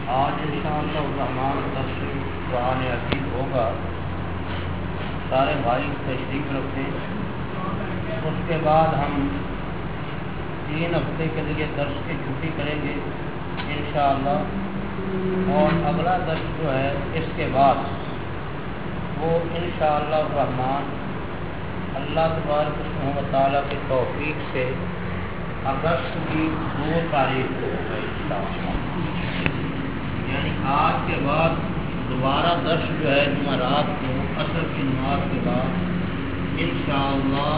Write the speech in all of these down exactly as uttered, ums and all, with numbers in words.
آج انشاءاللہ الرحمن درس قرآن عزیز ہوگا. سارے بھائی تشریف رکھیں. اس کے بعد ہم تین ہفتے کے لیے درس کی چھٹی کریں گے انشاءاللہ. اور اگلا درس جو ہے اس کے بعد وہ انشاءاللہ الرحمن اللہ تبارک و تعالیٰ کی توفیق سے اگست کی دو تاریخ کو ہوگا انشاءاللہ. یعنی آج کے بعد دوبارہ درس جو ہے جمعرات کو عصر کی نماز کے بعد انشاءاللہ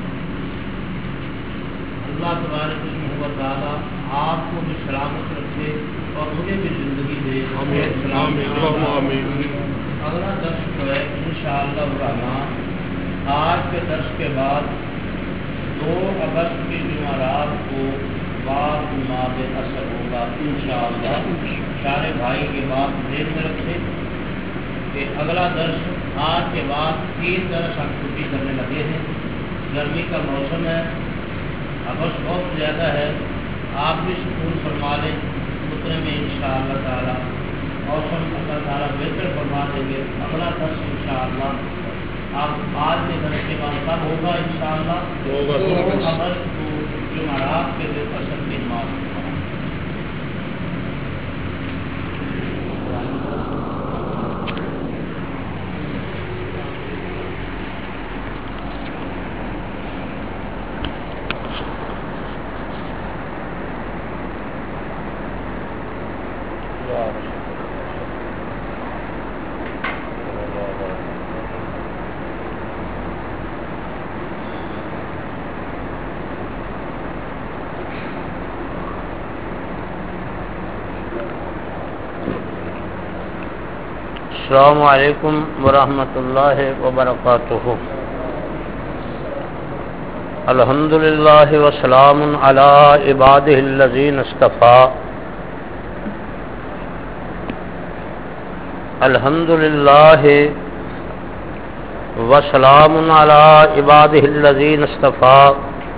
اللہ تبارک و تعالیٰ آپ کو بھی سلامت رکھے اور مجھے بھی زندگی دے. اگلا درس جو ہے انشاءاللہ الرحمن آج کے درس کے بعد دو اگست کی جمعرات کو بعد نماز عصر ہوگا انشاءاللہ. سارے بھائی کی بات ذہن میں رکھیں کہ اگلا درس آج کے بعد تین درس ہم چھٹی کرنے لگے ہیں. گرمی کا موسم ہے, اگست بہت زیادہ ہے. آپ بھی سکون فرما لیں اتنے میں انشاءاللہ تعالیٰ. موسم اللہ تعالیٰ بہتر فرما دیں گے. اگلا درس انشاءاللہ آپ آج کے درس کے بعد کب ہوگا انشاءاللہ دو اگست کو جمعرات کے دن عصر کی نماز. السلام علیکم ورحمۃ اللہ وبرکاتہ. الحمدللہ وسلام علی عبادہ الذین اصطفیٰ. الحمدللہ وسلام علی عبادہ الذین اصطفیٰ.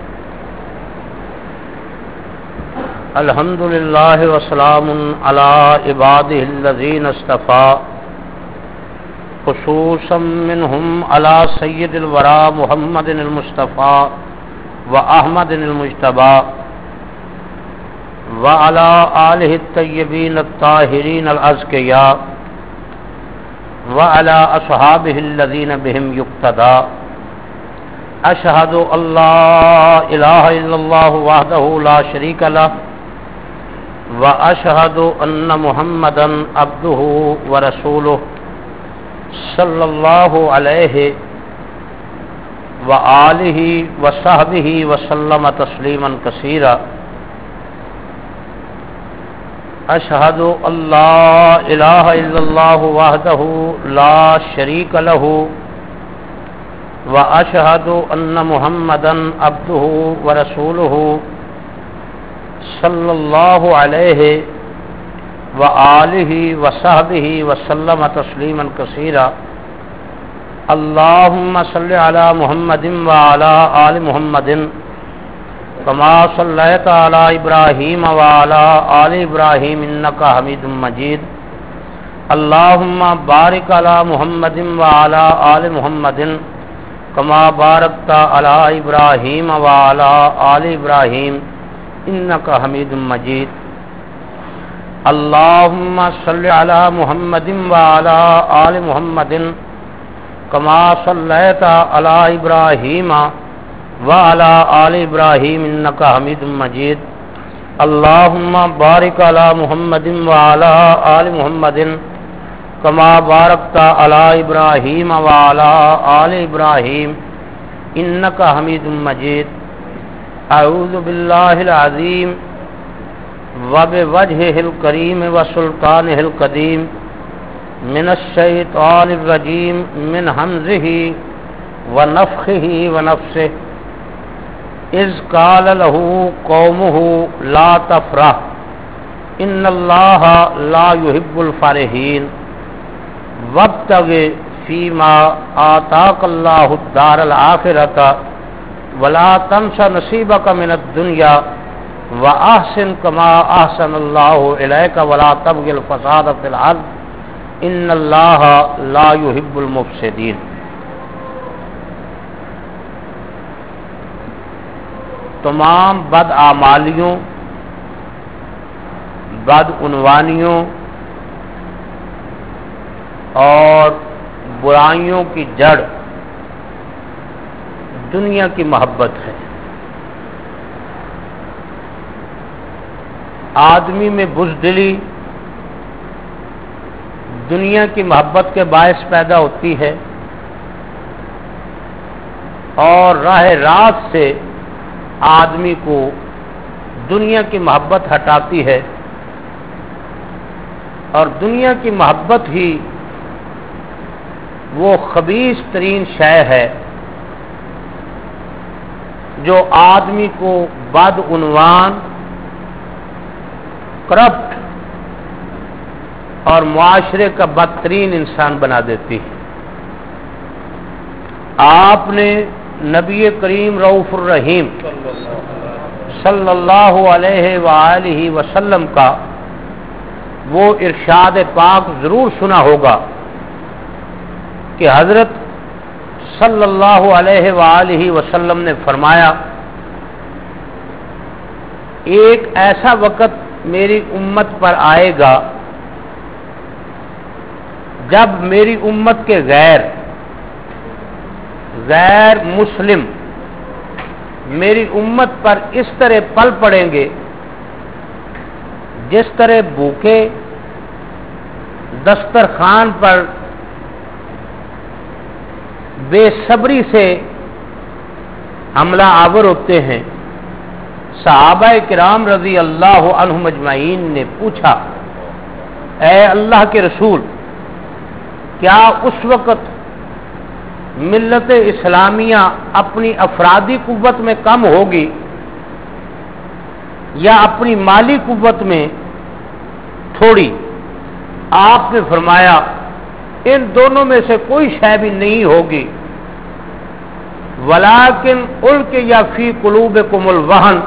الحمدللہ وسلام علی عبادہ الذین اصطفیٰ. خصوصا منهم على سید الورى محمد المصطفى واحمد المجتبى وعلى آله الطيبين الطاهرين الأزكياء وعلى أصحابه الذين بهم يقتدى. أشهد أن لا إله إلا الله وحده لا شريك له وأشهد أن محمدا عبده ورسوله صلی اللہ علیہ وآلہ وصحبہ وسلم تسلیما کثیرا. اشہد ان لا الہ الا اللہ وحدہ لا شریک لہ واشہد ان محمدا عبدہ ورسولہ صلی اللہ علیہ وآلہ وصحبہ وسلم تسلیما کثیرا. اللہم صل علی محمد وعلی آل محمد کما صلیت علی ابراہیم وعلی آل ابراہیم انکا حمید مجید. اللہم بارک علی محمد وعلی آل محمد کما بارکت علی ابراہیم وعلی آل ابراہیم انکا حمید مجید. اللہم صلی علی محمد وعلی آل محمد کما صلیت علی ابراہیم وعلی آل ابراہیم انکا حمید مجید. اللہم بارک علی محمد وعلی آل محمد کما بارکت علی ابراہیم وعلی آل ابراہیم انکا حمید مجید. اعوذ باللہ العظیم وبوجهه الكريم وسلطانه القديم من الشيطان الرجيم من همزه ونفخه ونفسه. إذ قال له قومه لا تفرح إن الله لا يحب الفرحين وابتغ فيما آتاك الله الدار الآخرة ولا تنس نصيبك من الدنيا وَأَحْسِن كَمَا أَحْسَنَ اللَّهُ إِلَيْكَ وَلَا تَبْغِ الْفَسَادَ فِي الْأَرْضِ إِنَّ اللَّهَ لَا يُحِبُّ الْمُفْسِدِينَ۔ تمام بدعمالیوں، بدعنوانیوں اور برائیوں کی جڑ دنیا کی محبت ہے۔ آدمی میں بزدلی دنیا کی محبت کے باعث پیدا ہوتی ہے اور راہ راست سے آدمی کو دنیا کی محبت ہٹاتی ہے، اور دنیا کی محبت ہی وہ خبیث ترین شے ہے جو آدمی کو بدعنوان، کرپٹ اور معاشرے کا بدترین انسان بنا دیتی ہے۔ آپ نے نبی کریم رؤوف الرحیم صلی اللہ علیہ وآلہ وسلم کا وہ ارشاد پاک ضرور سنا ہوگا کہ حضرت صلی اللہ علیہ وآلہ وسلم نے فرمایا، ایک ایسا وقت میری امت پر آئے گا جب میری امت کے غیر غیر مسلم میری امت پر اس طرح پل پڑیں گے جس طرح بھوکے دسترخوان پر بے صبری سے حملہ آور ہوتے ہیں۔ صحابہ کرام رضی اللہ عنہم اجمعین نے پوچھا، اے اللہ کے رسول، کیا اس وقت ملت اسلامیہ اپنی افرادی قوت میں کم ہوگی یا اپنی مالی قوت میں تھوڑی؟ آپ نے فرمایا ان دونوں میں سے کوئی شے بھی نہیں ہوگی، ولیکن القی فی قلوبکم الوہن،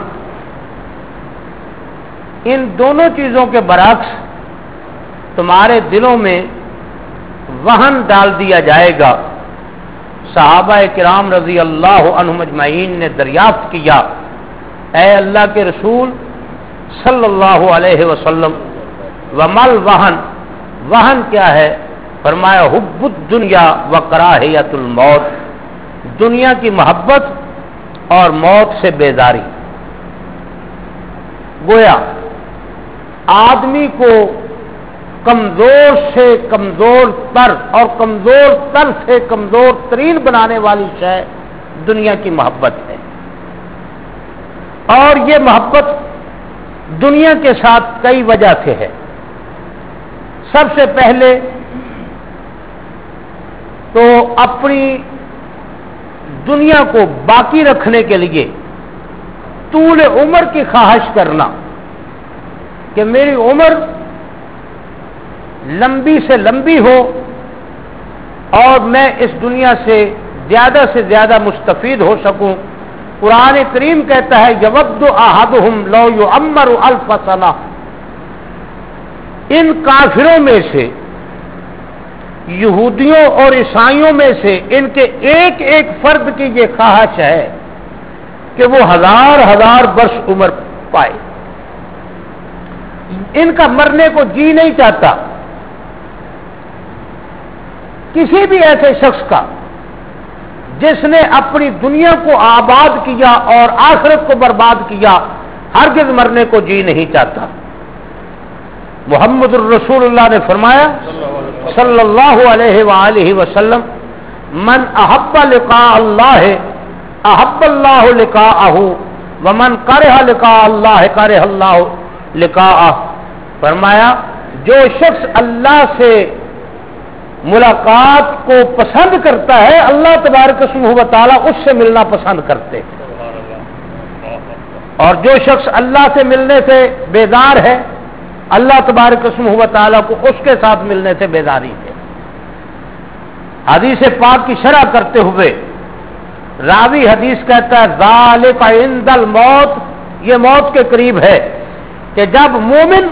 ان دونوں چیزوں کے برعکس تمہارے دلوں میں وہن ڈال دیا جائے گا۔ صحابہ کرام رضی اللہ عنہم اجمعین نے دریافت کیا، اے اللہ کے رسول صلی اللہ علیہ وسلم، ومل وہن، وہن کیا ہے؟ فرمایا حب الدنیا و کراہیت الموت، دنیا کی محبت اور موت سے بیزاری۔ گویا آدمی کو کمزور سے کمزور تر اور کمزور تر سے کمزور ترین بنانے والی شے دنیا کی محبت ہے، اور یہ محبت دنیا کے ساتھ کئی وجہ سے ہے۔ سب سے پہلے تو اپنی دنیا کو باقی رکھنے کے لیے طول عمر کی خواہش کرنا کہ میری عمر لمبی سے لمبی ہو اور میں اس دنیا سے زیادہ سے زیادہ مستفید ہو سکوں۔ قرآن کریم کہتا ہے یود احدہم لو یعمر الف سنہ، ان کافروں میں سے، یہودیوں اور عیسائیوں میں سے ان کے ایک ایک فرد کی یہ خواہش ہے کہ وہ ہزار ہزار برس عمر پائے، ان کا مرنے کو جی نہیں چاہتا۔ کسی بھی ایسے شخص کا جس نے اپنی دنیا کو آباد کیا اور آخرت کو برباد کیا ہرگز مرنے کو جی نہیں چاہتا۔ محمد الرسول اللہ نے فرمایا صلی اللہ علیہ وآلہ وسلم، من احب لقاء اللہ احب اللہ لقاءہ ومن کرہ لقاء اللہ کرہ اللہ لقاءہ۔ فرمایا جو شخص اللہ سے ملاقات کو پسند کرتا ہے اللہ تبارک و تعالیٰ اس سے ملنا پسند کرتے ہیں، اور جو شخص اللہ سے ملنے سے بیزار ہے اللہ تبارک و تعالیٰ کو اس کے ساتھ ملنے سے بیزاری ہے۔ حدیث پاک کی شرح کرتے ہوئے راوی حدیث کہتا ہے ذالک عند الموت یہ موت کے قریب ہے کہ جب مومن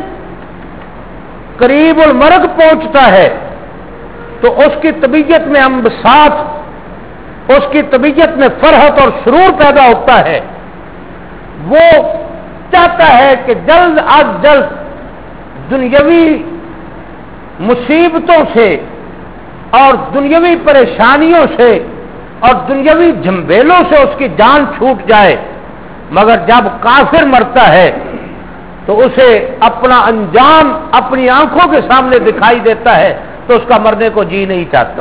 قریب المرگ پہنچتا ہے تو اس کی طبیعت میں انبساط، اس کی طبیعت میں فرحت اور سرور پیدا ہوتا ہے. وہ چاہتا ہے کہ جلد از جلد دنیاوی مصیبتوں سے اور دنیاوی پریشانیوں سے اور دنیاوی جھنبیلوں سے اس کی جان چھوٹ جائے. مگر جب کافر مرتا ہے تو اسے اپنا انجام اپنی آنکھوں کے سامنے دکھائی دیتا ہے تو اس کا مرنے کو جی نہیں چاہتا.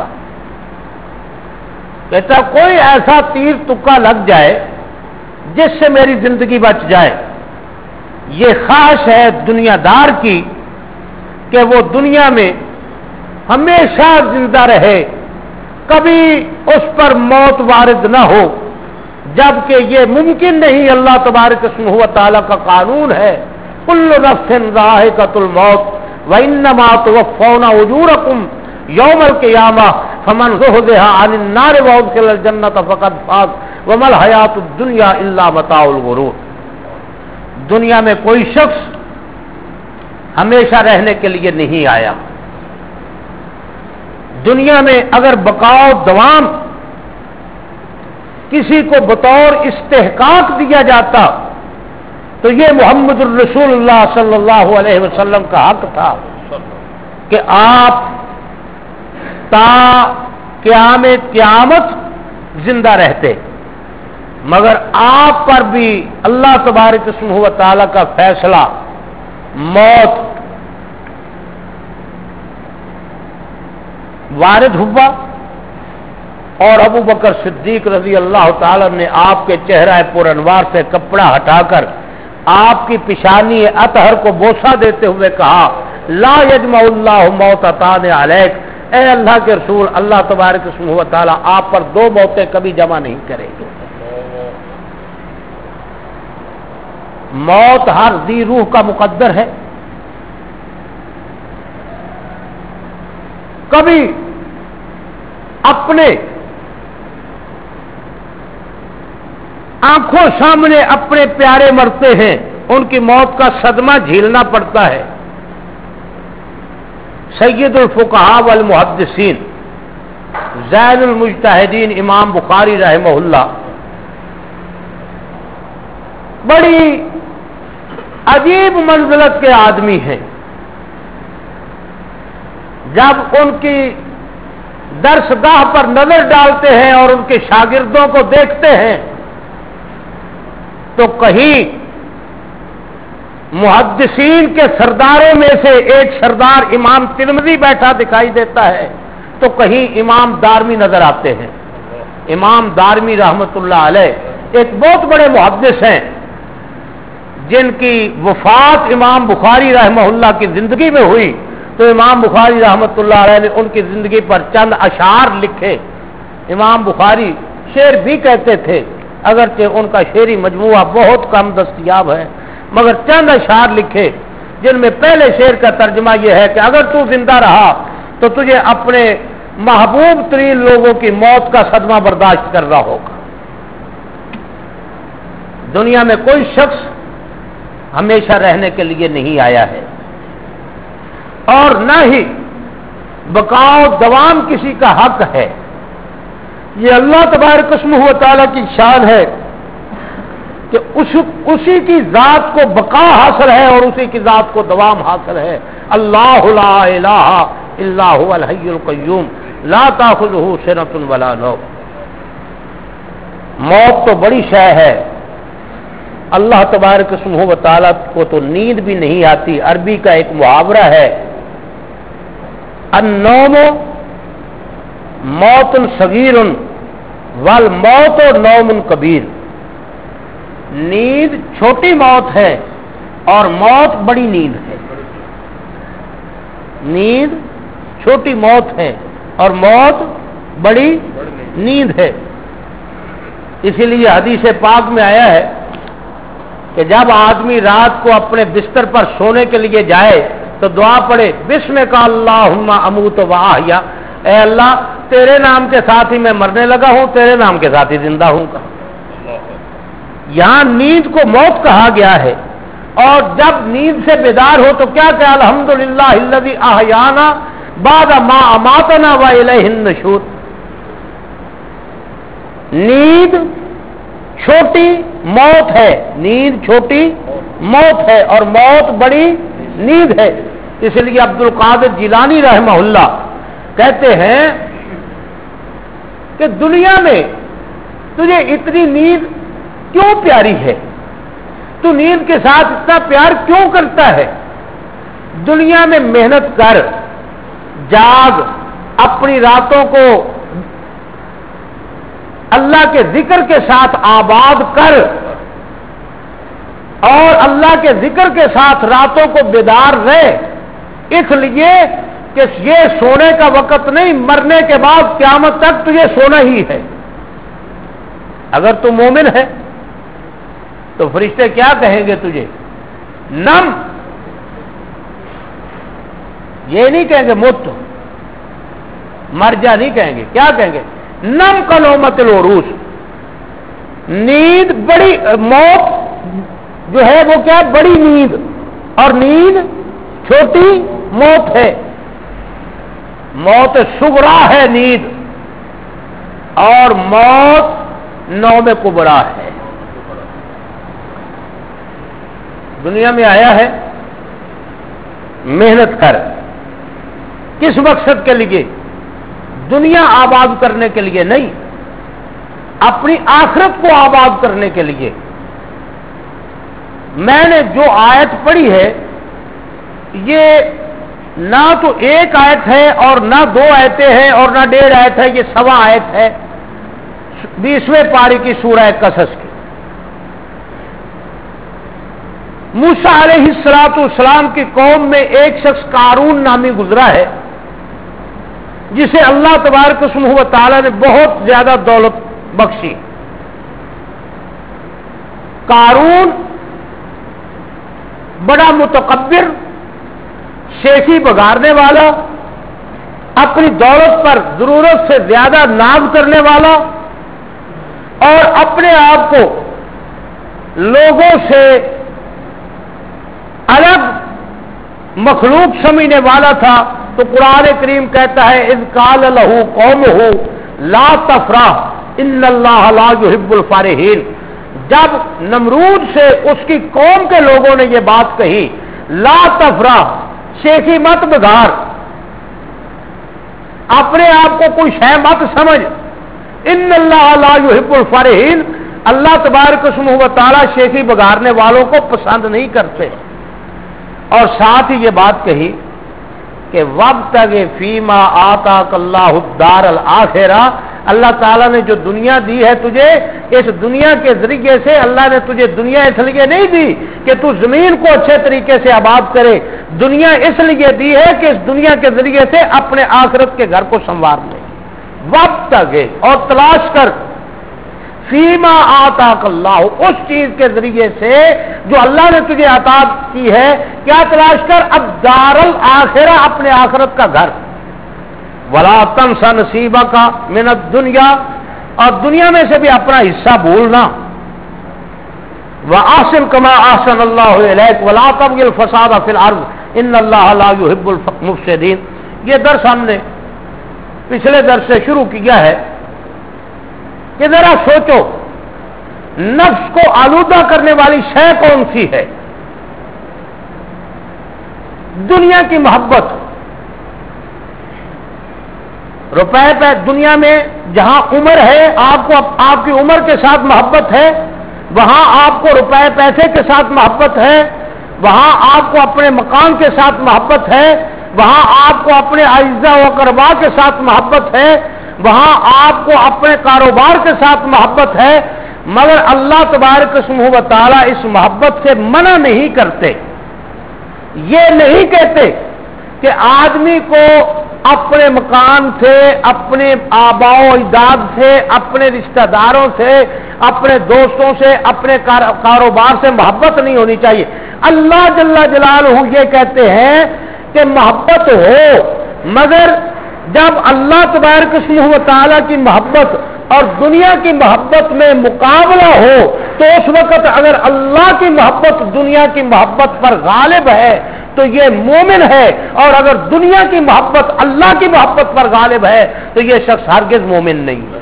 کہتا کوئی ایسا تیر تکا لگ جائے جس سے میری زندگی بچ جائے. یہ خواہش ہے دنیا دار کی کہ وہ دنیا میں ہمیشہ زندہ رہے، کبھی اس پر موت وارد نہ ہو، جبکہ یہ ممکن نہیں. اللہ تبارک اسمہ و تعالیٰ کا قانون ہے کل نفس ذائقۃ الموت وانما توفون اجورکم یوم القیامہ فمن زحزح عن النار وادخل الجنۃ فقد فاز وما الحیاۃ الدنیا الا متاع الغرور. دنیا میں کوئی شخص ہمیشہ رہنے کے لیے نہیں آیا. دنیا میں اگر بقاء دوام کسی کو بطور استحقاق دیا جاتا تو یہ محمد الرسول اللہ صلی اللہ علیہ وسلم کا حق تھا کہ آپ تا قیام قیامت زندہ رہتے. مگر آپ پر بھی اللہ تبارک اسمہ و تعالی کا فیصلہ موت وارد ہوا اور ابو بکر صدیق رضی اللہ تعالی نے آپ کے چہرہ پر انوار سے کپڑا ہٹا کر آپ کی پیشانی اطہر کو بوسہ دیتے ہوئے کہا لا یجمع اللہ موتتان علیک، اے اللہ کے رسول، اللہ تبارک اسمہ و تعالی آپ پر دو موتیں کبھی جمع نہیں کریں گے. موت ہر ذی روح کا مقدر ہے. کبھی اپنے آنکھوں سامنے اپنے پیارے مرتے ہیں، ان کی موت کا صدمہ جھیلنا پڑتا ہے. سید الفقہاء والمحدثین زین المجتہدین امام بخاری رحمہ اللہ بڑی عجیب منزلت کے آدمی ہیں. جب ان کی درس گاہ پر نظر ڈالتے ہیں اور ان کے شاگردوں کو دیکھتے ہیں تو کہیں محدثین کے سرداروں میں سے ایک سردار امام ترمذی بیٹھا دکھائی دیتا ہے تو کہیں امام دارمی نظر آتے ہیں. امام دارمی رحمت اللہ علیہ ایک بہت بڑے محدث ہیں جن کی وفات امام بخاری رحمہ اللہ کی زندگی میں ہوئی تو امام بخاری رحمت اللہ علیہ نے ان کی زندگی پر چند اشعار لکھے. امام بخاری شعر بھی کہتے تھے، اگرچہ ان کا شعری مجموعہ بہت کم دستیاب ہے، مگر چند اشعار لکھے جن میں پہلے شعر کا ترجمہ یہ ہے کہ اگر تو زندہ رہا تو تجھے اپنے محبوب ترین لوگوں کی موت کا صدمہ برداشت کرنا ہوگا. دنیا میں کوئی شخص ہمیشہ رہنے کے لیے نہیں آیا ہے اور نہ ہی بقاء دوام کسی کا حق ہے. یہ اللہ تبارک اسمہ و تعالیٰ کی شان ہے کہ اس اسی کی ذات کو بقا حاصل ہے اور اسی کی ذات کو دوام حاصل ہے. اللہ لا الہ الا هو الحی القیوم لا تاخذہ سنۃ ولا نوم. موت تو بڑی شے ہے. اللہ تبارک اسمہ و تعالیٰ کو تو نیند بھی نہیں آتی. عربی کا ایک محاورہ ہے النوم موت صغیر والموت نوم کبیر. نیند چھوٹی موت ہے اور موت بڑی نیند ہے. نیند چھوٹی موت ہے اور موت بڑی نیند ہے. اسی لیے حدیث پاک میں آیا ہے کہ جب آدمی رات کو اپنے بستر پر سونے کے لیے جائے تو دعا پڑھے بسمک اللہم اموت و احیا، اے اللہ تیرے نام کے ساتھ ہی میں مرنے لگا ہوں، تیرے نام کے ساتھ ہی زندہ ہوں گا. یہاں نیند کو موت کہا گیا ہے، اور جب نیند سے بیدار ہو تو کیا کہ الحمدللہ الذی احیانا بعد ما اماتنا و الیہ النشور. نیند چھوٹی موت ہے، نیند چھوٹی موت ہے اور موت بڑی نیند ہے. اس لیے عبد القادر جیلانی رحمہ اللہ کہتے ہیں کہ دنیا میں تجھے اتنی نیند کیوں پیاری ہے، تو نیند کے ساتھ اتنا پیار کیوں کرتا ہے؟ دنیا میں محنت کر، جاگ، اپنی راتوں کو اللہ کے ذکر کے ساتھ آباد کر، اور اللہ کے ذکر کے ساتھ راتوں کو بیدار رہ، اس لیے کہ یہ سونے کا وقت نہیں، مرنے کے بعد قیامت تک تجھے سونا ہی ہے. اگر تو مومن ہے تو فرشتے کیا کہیں گے تجھے؟ نم. یہ نہیں کہیں گے مت، مر جا نہیں کہیں گے، کیا کہیں گے؟ نم کا نومت العروس. نیند بڑی، موت جو ہے وہ کیا؟ بڑی نیند، اور نیند چھوٹی موت ہے. موت صغرا ہے نیند، اور موت نوم کبرا ہے. دنیا میں آیا ہے محنت کر، کس مقصد کے لیے؟ دنیا آباد کرنے کے لیے نہیں، اپنی آخرت کو آباد کرنے کے لیے. میں نے جو آیت پڑھی ہے یہ نہ تو ایک آیت ہے اور نہ دو آیتیں ہیں اور نہ ڈیڑھ آیت ہے، یہ سوا آیت ہے بیسویں پاری کی سورہ قصص کی. موسیٰ علیہ الصلوۃ والسلام کی قوم میں ایک شخص قارون نامی گزرا ہے، جسے اللہ تبارک و تعالی نے بہت زیادہ دولت بخشی. قارون بڑا متکبر، شیخی بگاڑنے والا، اپنی دولت پر ضرورت سے زیادہ ناز کرنے والا، اور اپنے آپ کو لوگوں سے الگ مخلوق سمجھنے والا تھا. تو قرآن کریم کہتا ہے اذ قال له قومه لا تفرح ان اللہ لا يحب الفرحین. جب نمرود سے اس کی قوم کے لوگوں نے یہ بات کہی، لا تفرح، شیخی مت بگاڑ، اپنے آپ کو کوئی شے مت سمجھ، ان اللہ لا يحب الفرحین، اللہ تبارک و تعالی شیخی بگاڑنے والوں کو پسند نہیں کرتے. اور ساتھ ہی یہ بات کہی کہ وابتغ فیما آتاک اللہ الدار الآخرہ، اللہ تعالیٰ نے جو دنیا دی ہے تجھے، اس دنیا کے ذریعے سے اللہ نے تجھے دنیا اس لیے نہیں دی کہ تو زمین کو اچھے طریقے سے آباد کرے، دنیا اس لیے دی ہے کہ اس دنیا کے ذریعے سے اپنے آخرت کے گھر کو سنوار لے. وابتغ، اور تلاش کر، فیما آتاک اللہ، اس چیز کے ذریعے سے جو اللہ نے تجھے عطا کی ہے. کیا تلاش کر؟ اب دار الآخرہ، اپنے آخرت کا گھر. ولا تنس نصیبک من الدنیا، اور دنیا میں سے بھی اپنا حصہ بھولنا. واحسن کما احسن اللہ الیک ولا تبغ الفساد فی الارض ان اللہ لا يحب المفسدین. یہ درس ہم نے پچھلے درس سے شروع کیا ہے کہ ذرا سوچو نفس کو آلودہ کرنے والی شے کون سی ہے؟ دنیا کی محبت. روپے پہ دنیا میں جہاں عمر ہے، آپ کو آپ کی عمر کے ساتھ محبت ہے، وہاں آپ کو روپے پیسے کے ساتھ محبت ہے، وہاں آپ کو اپنے مکان کے ساتھ محبت ہے، وہاں آپ کو اپنے اعزاء و اقرباء کے ساتھ محبت ہے، وہاں آپ کو اپنے کاروبار کے ساتھ محبت ہے. مگر اللہ تبارک و تعالی اس محبت سے منع نہیں کرتے. یہ نہیں کہتے کہ آدمی کو اپنے مکان سے، اپنے آباء و اجداد سے، اپنے رشتہ داروں سے، اپنے دوستوں سے، اپنے کاروبار سے محبت نہیں ہونی چاہیے. اللہ جل جلالہ یہ کہتے ہیں کہ محبت ہو، مگر جب اللہ تبارک و تعالی کی محبت اور دنیا کی محبت میں مقابلہ ہو تو اس وقت اگر اللہ کی محبت دنیا کی محبت پر غالب ہے تو یہ مومن ہے، اور اگر دنیا کی محبت اللہ کی محبت پر غالب ہے تو یہ شخص ہرگز مومن نہیں ہے۔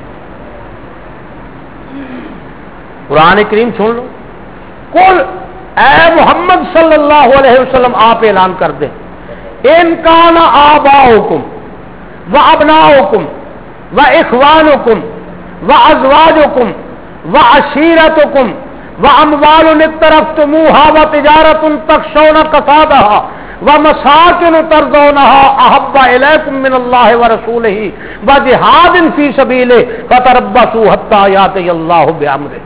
قرآن کریم سن لو، قل اے محمد صلی اللہ علیہ وسلم آپ اعلان کر دیں، ان کان آباؤکم و ابناؤکم و اخوانکم و ازواجکم و عشیرتکم و اموال اقترفتموها و تجارت تخشون کسادها و مساکن ترضونها احب الیکم من اللہ ورسولہ و جہاد فی سبیلہ فتربصوا حتی یاتی اللہ بامرہ۔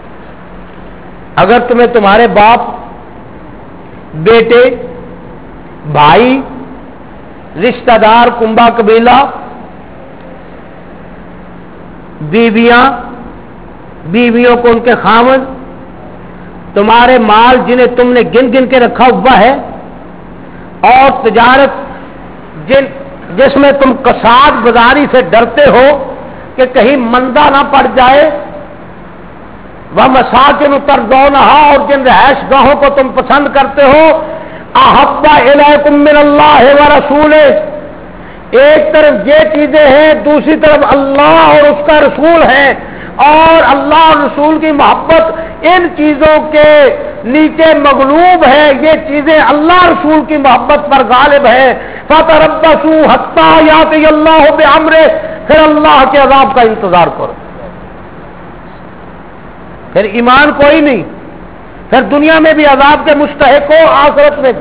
اگر تمہیں تمہارے باپ، بیٹے، بھائی، رشتہ دار، کنبہ قبیلہ، بیویاں، بیویوں کو ان کے خاوند، تمہارے مال جنہیں تم نے گن گن کے رکھا ہوا ہے، اور تجارت جن جس میں تم کساد گزاری سے ڈرتے ہو کہ کہیں مندہ نہ پڑ جائے، وہ مساکن ترضونہا، اور جن رہائش گاہوں کو تم پسند کرتے ہو، احب الیکم من اللہ ورسولہ، ایک طرف یہ چیزیں ہیں، دوسری طرف اللہ اور اس کا رسول ہے، اور اللہ اور رسول کی محبت ان چیزوں کے نیچے مغلوب ہے، یہ چیزیں اللہ رسول کی محبت پر غالب ہے۔ فتربصوا حتی یاتی اللہ بامرہ، پھر اللہ کے عذاب کا انتظار کرو۔ پھر ایمان کوئی نہیں، پھر دنیا میں بھی عذاب کے مستحق ہو، آخرت میں بھی۔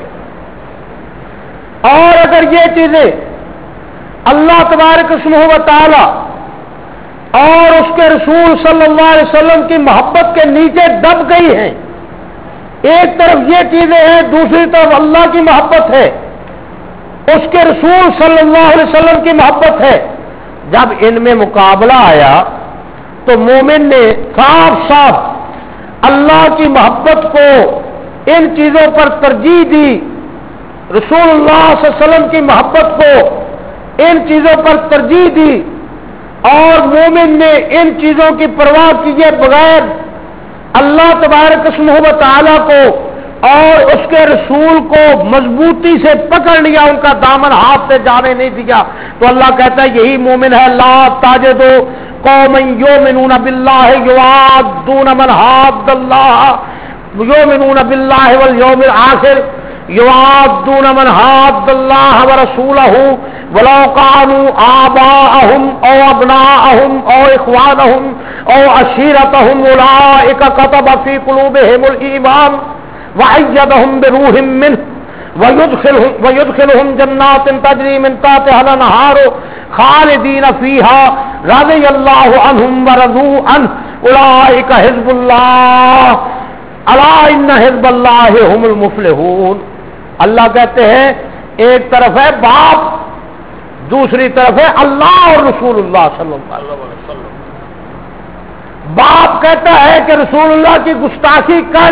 اور اگر یہ چیزیں اللہ تبارک اسمہ و تعالی اور اس کے رسول صلی اللہ علیہ وسلم کی محبت کے نیچے دب گئی ہیں، ایک طرف یہ چیزیں ہیں، دوسری طرف اللہ کی محبت ہے، اس کے رسول صلی اللہ علیہ وسلم کی محبت ہے، جب ان میں مقابلہ آیا تو مومن نے صاف صاف اللہ کی محبت کو ان چیزوں پر ترجیح دی، رسول اللہ صلی اللہ علیہ وسلم کی محبت کو ان چیزوں پر ترجیح دی، اور مومن نے ان چیزوں کی پرواہ کیے بغیر اللہ تبارک اسمہ و تعالیٰ کو اور اس کے رسول کو مضبوطی سے پکڑ لیا، ان کا دامن ہاتھ سے جانے نہیں دیا، تو اللہ کہتا ہے یہی مومن ہے۔ لا تجدوا قوما یؤمنون باللہ یوادون من حاد اللہ یؤمنون باللہ والیوم الآخر یوادون من حاد اللہ ورسولہ ولو كانوا آباءهم او ابناءهم او اخوانهم او عشيرتهم اولئك كتب في قلوبهم الايمان وأيدهم بروح منه ويدخلهم ويدخلهم جنات تجري من تحتها الانهار خالدين فيها رضي الله عنهم ورضوا عنه اولئك حزب الله الا ان حزب الله هم المفلحون۔ اللہ کہتے ہیں ایک طرف ہے باپ، دوسری طرف ہے اللہ اور رسول اللہ صلی اللہ علیہ وسلم۔ باپ کہتا ہے کہ رسول اللہ کی گستاخی کر،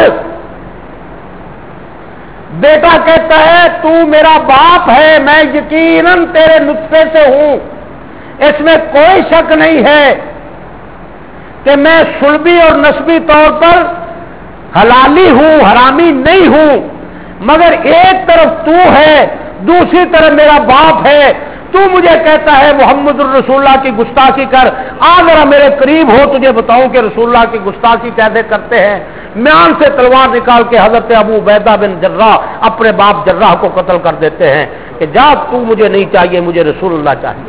بیٹا کہتا ہے تو میرا باپ ہے، میں یقیناً تیرے نطفے سے ہوں، اس میں کوئی شک نہیں ہے کہ میں صلبی اور نسبی طور پر حلالی ہوں، حرامی نہیں ہوں، مگر ایک طرف تو ہے، دوسری طرف میرا باپ ہے، تو مجھے کہتا ہے محمد الرسول اللہ کی گستاخی کر، آ ذرا میرے قریب ہو تجھے بتاؤں کہ رسول اللہ کی گستاخی کیسے کرتے ہیں۔ میان سے تلوار نکال کے حضرت ابو عبیدہ بن جراح اپنے باپ جراح کو قتل کر دیتے ہیں کہ جا تو مجھے نہیں چاہیے، مجھے رسول اللہ چاہیے۔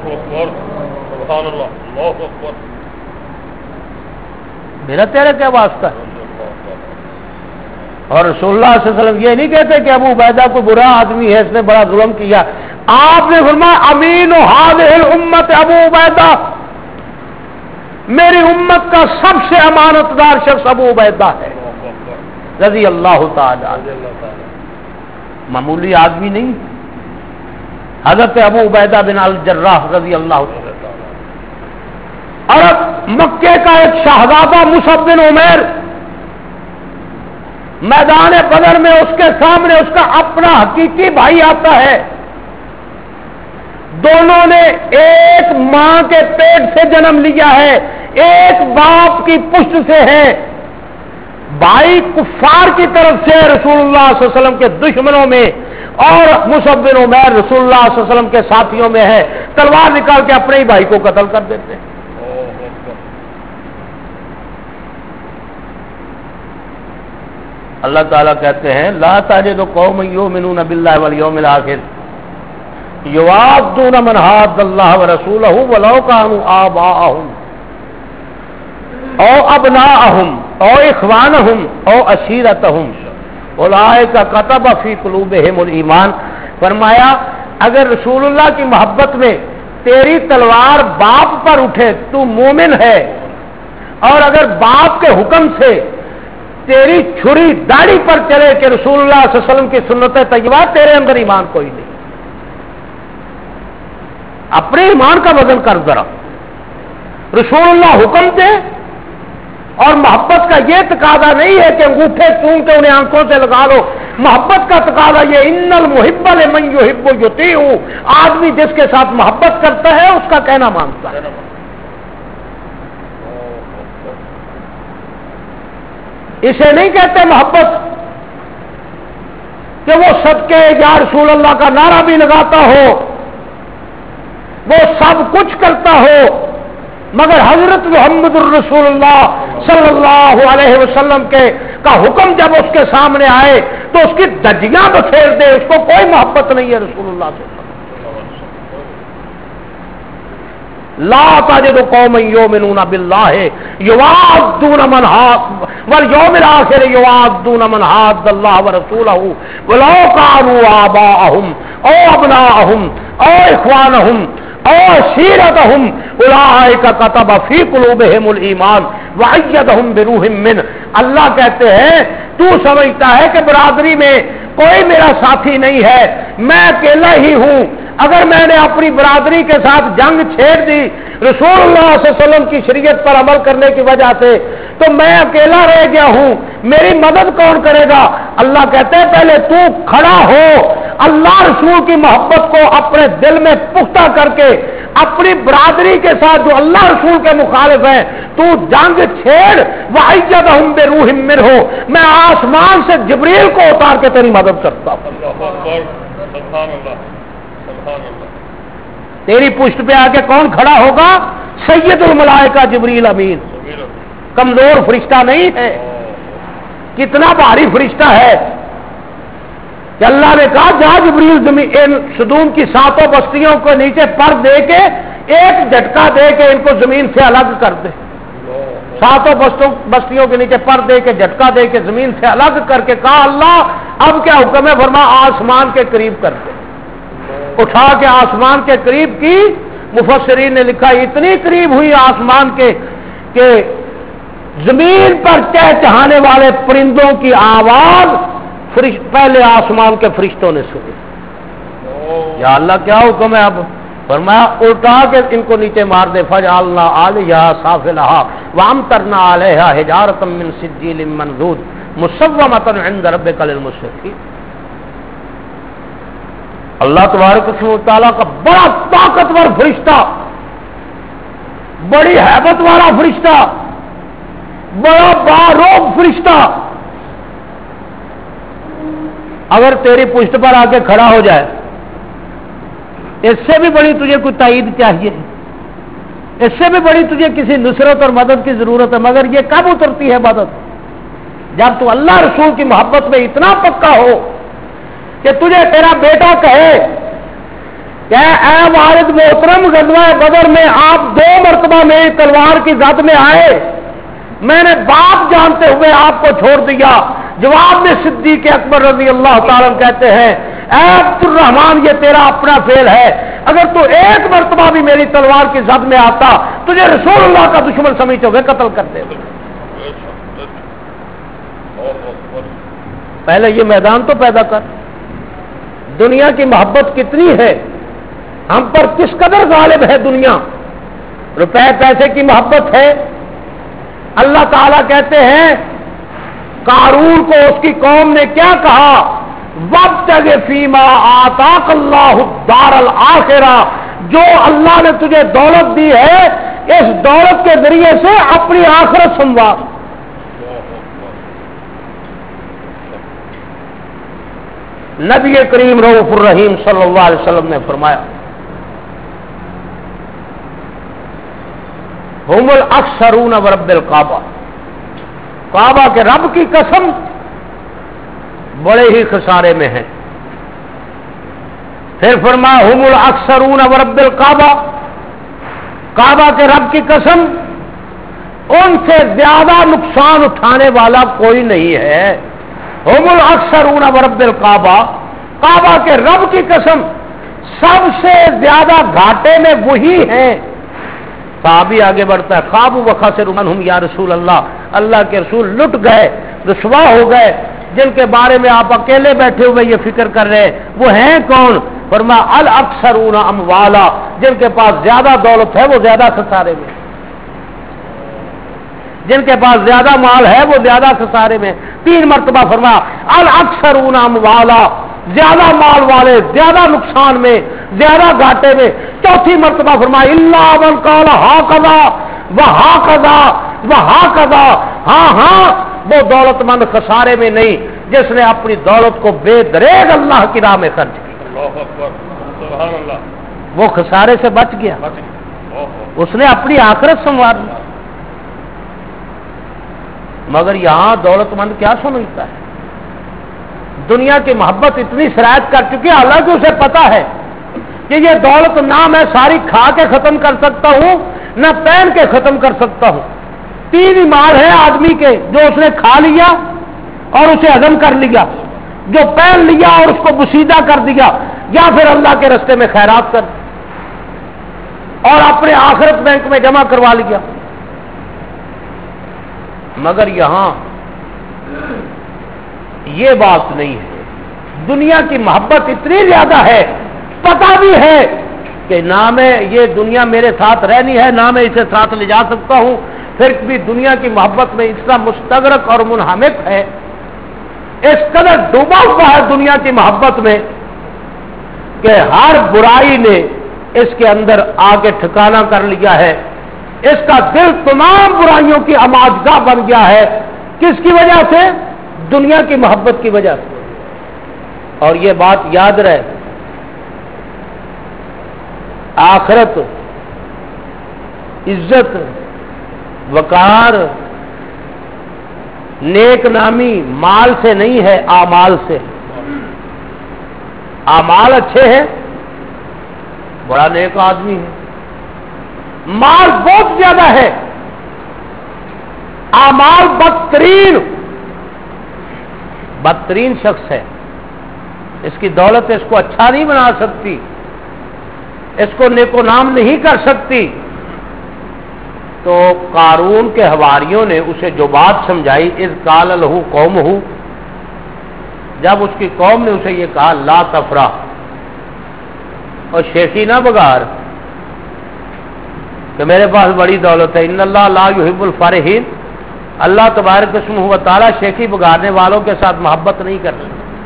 میرا تیرے کیا واسطہ ہے؟ اور رسول اللہ صلی اللہ علیہ وسلم یہ نہیں کہتے کہ ابو عبیدہ کوئی برا آدمی ہے، اس نے بڑا ظلم کیا، آپ نے فرمایا امین هذه الامت ابو عبیدہ، میری امت کا سب سے امانت دار شخص ابو عبیدہ ہے رضی اللہ تعالی عنہ، معمولی آدمی نہیں، حضرت ابو عبیدہ بن الجراح رضی اللہ تعالی عنہ۔ اور مکے کا ایک شہزادہ مصعب بن عمیر میدان بدر میں اس کے سامنے اس کا اپنا حقیقی بھائی آتا ہے، دونوں نے ایک ماں کے پیٹ سے جنم لیا ہے، ایک باپ کی پشت سے ہے، بھائی کفار کی طرف سے رسول اللہ صلی اللہ علیہ وسلم کے دشمنوں میں اور مصعب بن عمیر رسول اللہ صلی اللہ علیہ وسلم کے ساتھیوں میں ہے، تلوار نکال کے اپنے ہی بھائی کو قتل کر دیتے ہیں۔ اللہ تعالیٰ کہتے ہیں لا تجد قوما یؤمنون باللہ والیوم الآخر یوادون من حاد اللہ ورسولہ ولو کانوا آباءہم او ابناءہم او اخوانہم او عشیرتہم اولئک کتب فی قلوبہم الایمان۔ فرمایا اگر رسول اللہ کی محبت میں تیری تلوار باپ پر اٹھے تو مومن ہے، اور اگر باپ کے حکم سے تیری چھری داڑھی پر چلے کہ رسول اللہ صلی اللہ علیہ وسلم کی سنت طیبہ، تیرے اندر ایمان کوئی نہیں۔ اپنے ایمان کا وزن کر ذرا، رسول اللہ حکم دے اور محبت کا یہ تقاضا نہیں ہے کہ انگوٹھے چون کے انہیں آنکھوں سے لگا لو، محبت کا تقاضا یہ ان المحب لمن یحب یطیع، آدمی جس کے ساتھ محبت کرتا ہے اس کا کہنا مانتا ہے۔ اسے نہیں کہتے محبت کہ وہ صدقے یا رسول اللہ کا نعرہ بھی لگاتا ہو، وہ سب کچھ کرتا ہو، مگر حضرت محمد الرسول اللہ صلی اللہ علیہ وسلم کے کا حکم جب اس کے سامنے آئے تو اس کی دجیاں بکھیر دے، اس کو کوئی محبت نہیں ہے رسول اللہ سے۔ لا تجد قوما یؤمنون باللہ یوادون من حاد والیوم الآخر یوادون من حاد اللہ ورسولہ ولو کانوا آباءہم او ابناءہم او اخوانہم او عشیرتہم اولئک کتب فی قلوبہم الایمان وأیدہم بروح منہ۔ اللہ کہتے ہیں تو سمجھتا ہے کہ برادری میں کوئی میرا ساتھی نہیں ہے، میں اکیلا ہی ہوں، اگر میں نے اپنی برادری کے ساتھ جنگ چھیڑ دی رسول اللہ صلی اللہ علیہ وسلم کی شریعت پر عمل کرنے کی وجہ سے تو میں اکیلا رہ گیا ہوں، میری مدد کون کرے گا؟ اللہ کہتے ہیں پہلے تو کھڑا ہو، اللہ رسول کی محبت کو اپنے دل میں پختہ کر کے اپنی برادری کے ساتھ جو اللہ رسول کے مخالف ہیں تو جنگ چھیڑ، وَأَيَّدَهُمْ بِرُوحٍ مِّنْهُ، میں آسمان سے جبریل کو اتار کے تیری مدد کرتا ہوں۔ تیری پشت پہ آ کے کون کھڑا ہوگا؟ سید الملائکہ جبریل امین، کمزور فرشتہ نہیں ہے، کتنا بھاری فرشتہ ہے کہ اللہ نے کہا جا جبریل زمین صدوم کی ساتوں بستیوں کو نیچے پر دے کے ایک جھٹکا دے کے ان کو زمین سے الگ کر دے، ساتوں بستیوں کے نیچے پر دے کے جھٹکا دے کے زمین سے الگ کر کے کہا اللہ اب کیا حکم ہے؟ فرما آسمان کے قریب کر دے، اٹھا کے آسمان کے قریب کی۔ مفسرین نے لکھا اتنی قریب ہوئی آسمان کے کہ زمین پر چہچہانے والے پرندوں کی آواز پہلے آسمان کے فرشتوں نے سنی۔ یا اللہ کیا حکم ہے؟ اب فرمایا اٹھا کے ان کو نیچے مار دے، فجعلنا علیہا سافلہا وامطرنا علیہا حجارۃ من سجیل منضود مسومۃ عند ربک للمسرفین۔ اللہ تبارک و تعالیٰ کا بڑا طاقتور فرشتہ، بڑی ہیبت والا فرشتہ، بڑا باروب فرشتہ اگر تیری پشت پر آ کے کھڑا ہو جائے، اس سے بھی بڑی تجھے کوئی تائید چاہیے، اس سے بھی بڑی تجھے کسی نصرت اور مدد کی ضرورت ہے، مگر یہ کب اترتی ہے مدد؟ جب تو اللہ رسول کی محبت میں اتنا پکا ہو کہ تجھے تیرا بیٹا کہے کہ اے والد محترم غزوہ بدر میں آپ دو مرتبہ میری تلوار کی زد میں آئے، میں نے باپ جانتے ہوئے آپ کو چھوڑ دیا۔ جواب میں صدیق اکبر رضی اللہ تعالیٰ کہتے ہیں اے عبد الرحمان یہ تیرا اپنا فعل ہے، اگر تو ایک مرتبہ بھی میری تلوار کی زد میں آتا تجھے رسول اللہ کا دشمن سمجھتے ہوئے قتل کرتے۔ پہلے یہ میدان تو پیدا کر، دنیا کی محبت کتنی ہے ہم پر، کس قدر غالب ہے دنیا، روپے پیسے کی محبت ہے۔ اللہ تعالیٰ کہتے ہیں قارون کو اس کی قوم نے کیا کہا؟ وَابْتَغِ فِيمَا آتَاكَ اللَّهُ الدَّارَ الْآخِرَةَ، جو اللہ نے تجھے دولت دی ہے اس دولت کے ذریعے سے اپنی آخرت سنوار۔ نبی کریم رؤوف الرحیم صلی اللہ علیہ وسلم نے فرمایا ہم الاکثرون ورب الکعبہ، کعبہ کے رب کی قسم بڑے ہی خسارے میں ہیں۔ پھر فرمایا ہم الاکثرون ورب الکعبہ، کعبہ کے رب کی قسم ان سے زیادہ نقصان اٹھانے والا کوئی نہیں ہے۔ ہم الاکثرون ورب الکعبہ، کعبہ کے رب کی قسم سب سے زیادہ گھاٹے میں وہی ہیں۔ صحابی آگے بڑھتا ہے خواب و خاسر منہم یا رسول اللہ، اللہ کے رسول لٹ گئے، رسوا ہو گئے، جن کے بارے میں آپ اکیلے بیٹھے ہوئے یہ فکر کر رہے ہیں وہ ہیں کون؟ فرمایا الاکثرون اموالا، جن کے پاس زیادہ دولت ہے وہ زیادہ خسارے میں، جن کے پاس زیادہ مال ہے وہ زیادہ خسارے میں۔ تین مرتبہ فرمایا الاکثرون اموالا، زیادہ مال والے زیادہ نقصان میں، زیادہ گھاٹے میں۔ چوتھی مرتبہ فرمایا الا من قال ہاکذا وہاکذا وہاکذا، ہاں ہاں وہ دولت مند خسارے میں نہیں جس نے اپنی دولت کو بے دریغ اللہ کی راہ میں خرچ کی، سبحان اللہ، وہ خسارے سے بچ گیا، اس نے اپنی آخرت سنوار لی۔ مگر یہاں دولت مند کیا سمجھتا ہے؟ دنیا کی محبت اتنی سرایت کر چکی ہے، حالانکہ اسے پتا ہے کہ یہ دولت نہ میں ساری کھا کے ختم کر سکتا ہوں نہ پہن کے ختم کر سکتا ہوں۔ تین ہی مال ہے آدمی کے، جو اس نے کھا لیا اور اسے ہضم کر لیا، جو پہن لیا اور اس کو بسیدہ کر دیا، یا پھر اللہ کے رستے میں خیرات کر اور اپنے آخرت بینک میں جمع کروا لیا۔ مگر یہاں یہ بات نہیں ہے، دنیا کی محبت اتنی زیادہ ہے، پتہ بھی ہے کہ نہ میں یہ دنیا میرے ساتھ رہنی ہے نہ میں اسے ساتھ لے جا سکتا ہوں، پھر بھی دنیا کی محبت میں اتنا مستغرق اور منہمک ہے، اس قدر ڈوبا ہوا ہے دنیا کی محبت میں کہ ہر برائی نے اس کے اندر آ کے ٹھکانہ کر لیا ہے، اس کا دل تمام برائیوں کی آماجگاہ بن گیا ہے۔ کس کی وجہ سے؟ دنیا کی محبت کی وجہ سے۔ اور یہ بات یاد رہے، آخرت، عزت، وقار، نیک نامی مال سے نہیں ہے، اعمال سے۔ اعمال اچھے ہیں، بڑا نیک آدمی ہے، مال بہت زیادہ ہے، اعمال بدترین بدترین شخص ہے، اس کی دولت اس کو اچھا نہیں بنا سکتی، اس کو نیکو نام نہیں کر سکتی۔ تو قارون کے حواریوں نے اسے جو بات سمجھائی، اذ قال لہ قومہ، جب اس کی قوم نے اسے یہ کہا لا تفرح، اور شیخی نہ بگار کہ میرے پاس بڑی دولت ہے، ان اللہ لا یحب الفرحین، اللہ تبارک اسمہ و تعالی شیخی بگاڑنے والوں کے ساتھ محبت نہیں کرتا۔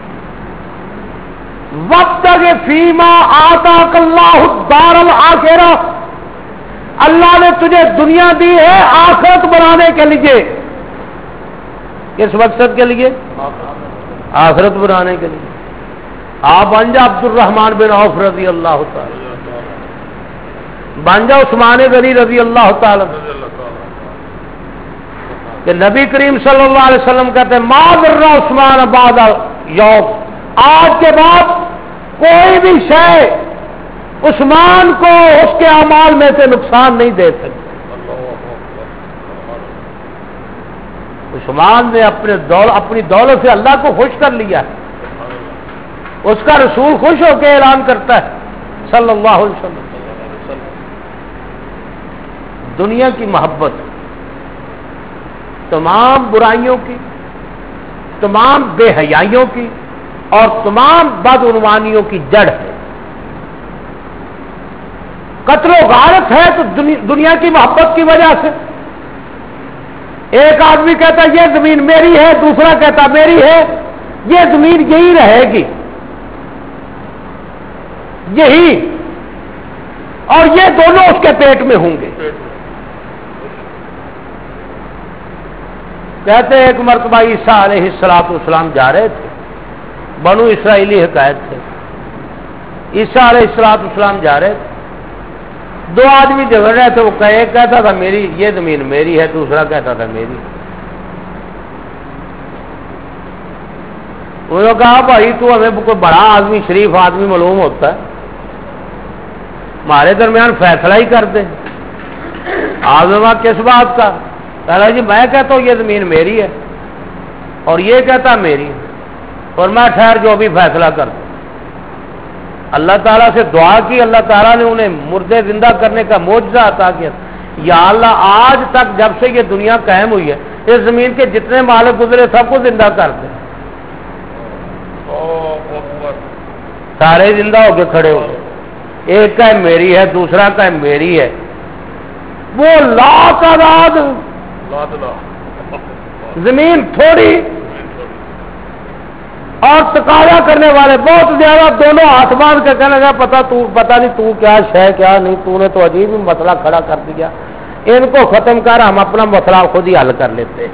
وابتغ فیما آتاک اللہ الدار الآخرہ، اللہ نے تجھے دنیا دی ہے آخرت بنانے کے لیے، کس مقصد کے لیے؟ آخرت بنانے کے لیے۔ آپ بن جا عبد الرحمن بن عوف رضی اللہ تعالی، بن جا عثمان غنی رضی اللہ تعالی، کہ نبی کریم صلی اللہ علیہ وسلم کہتے ہیں ما ضر عثمان بعد یوم، آج کے بعد کوئی بھی شے عثمان کو اس کے اعمال میں سے نقصان نہیں دے سکتی۔ عثمان نے اپنے دول اپنی دولت سے اللہ کو خوش کر لیا ہے، اس کا رسول خوش ہو کے اعلان کرتا ہے صلی اللہ علیہ وسلم۔ دنیا کی محبت تمام برائیوں کی، تمام بے حیائیوں کی اور تمام بدعنوانیوں کی جڑ ہے۔ قتل و غارت ہے تو دنیا کی محبت کی وجہ سے۔ ایک آدمی کہتا ہے یہ زمین میری ہے، دوسرا کہتا میری ہے، یہ زمین یہی رہے گی، یہی، اور یہ دونوں اس کے پیٹ میں ہوں گے۔ کہتے ایک مرتبہ عیسیٰ علیہ السلام والسلام جا رہے تھے، بنو اسرائیلی حکایت سے عیسیٰ علیہ السلام اسلام جا رہے تھے، دو آدمی جھگڑ رہے تھے، وہ ایک کہتا تھا میری یہ زمین میری ہے، دوسرا کہتا تھا میری۔ انہوں نے کہا بھائی تو ہمیں کوئی بڑا آدمی شریف آدمی معلوم ہوتا ہے، ہمارے درمیان فیصلہ ہی کر دے۔ آزما کس بات کا؟ کہا جی میں کہتا ہوں یہ زمین میری ہے اور یہ کہتا میری ہے، اور میں ٹھہر جو بھی فیصلہ کر دوں۔ اللہ تعالیٰ سے دعا کی، اللہ تعالیٰ نے انہیں مردے زندہ کرنے کا معجزہ عطا کیا۔ یا اللہ آج تک جب سے یہ دنیا قائم ہوئی ہے اس زمین کے جتنے مالک گزرے سب کو زندہ کر دیں، سارے زندہ ہو کے کھڑے ہو گئے۔ ایک کا میری ہے، دوسرا کا میری ہے، وہ لا تعداد زمین تھوڑی اور تقاضا کرنے والے بہت زیادہ، دونوں ہاتھ باندھ کے کہنے لگا پتا تو پتا نہیں تو کیا شے کیا نہیں، تو نے تو عجیب ہی مسئلہ کھڑا کر دیا، ان کو ختم کر ہم اپنا مسئلہ خود ہی حل کر لیتے،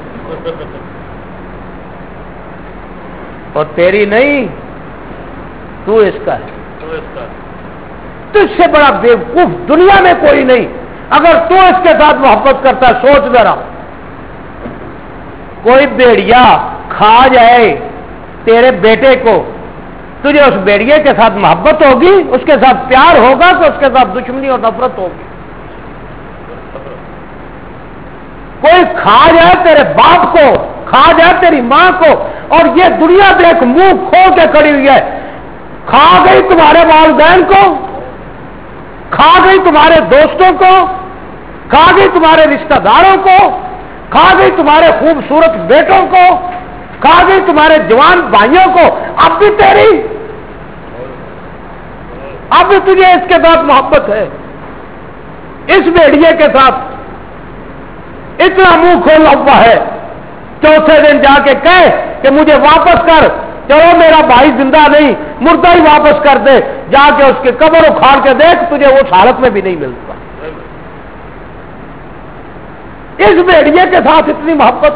اور تیری نہیں تو اس کا ہے، تجھ سے بڑا بیوقوف دنیا میں کوئی نہیں۔ اگر تو اس کے ساتھ محبت کرتا ہے سوچ ذرا، کوئی بھیڑیا کھا جائے تیرے بیٹے کو، تجھے اس بیڑیے کے ساتھ محبت ہوگی، اس کے ساتھ پیار ہوگا کہ اس کے ساتھ دشمنی اور نفرت ہوگی؟ کوئی کھا جائے تیرے باپ کو، کھا جائے تیری ماں کو، اور یہ دنیا دیکھ منہ کھول کے کھڑی ہوئی ہے، کھا گئی تمہارے والدین کو، کھا گئی تمہارے دوستوں کو، کھا گئی تمہارے رشتہ داروں کو، کھا گئی تمہارے خوبصورت بیٹوں کو، کھا گئی تمہارے جوان بھائیوں کو، اب بھی تیری، اب بھی تجھے اس کے ساتھ محبت ہے، اس بھیڑیے کے ساتھ اتنا منہ کھولا ہوا ہے، چوتھے دن جا کے کہے کہ مجھے واپس کر، چلو میرا بھائی زندہ نہیں مردہ ہی واپس کر دے، جا کے اس کی قبر اکھاڑ کے دیکھ تجھے اس حالت میں بھی نہیں ملتا۔ اس بھیڑیے کے ساتھ اتنی محبت،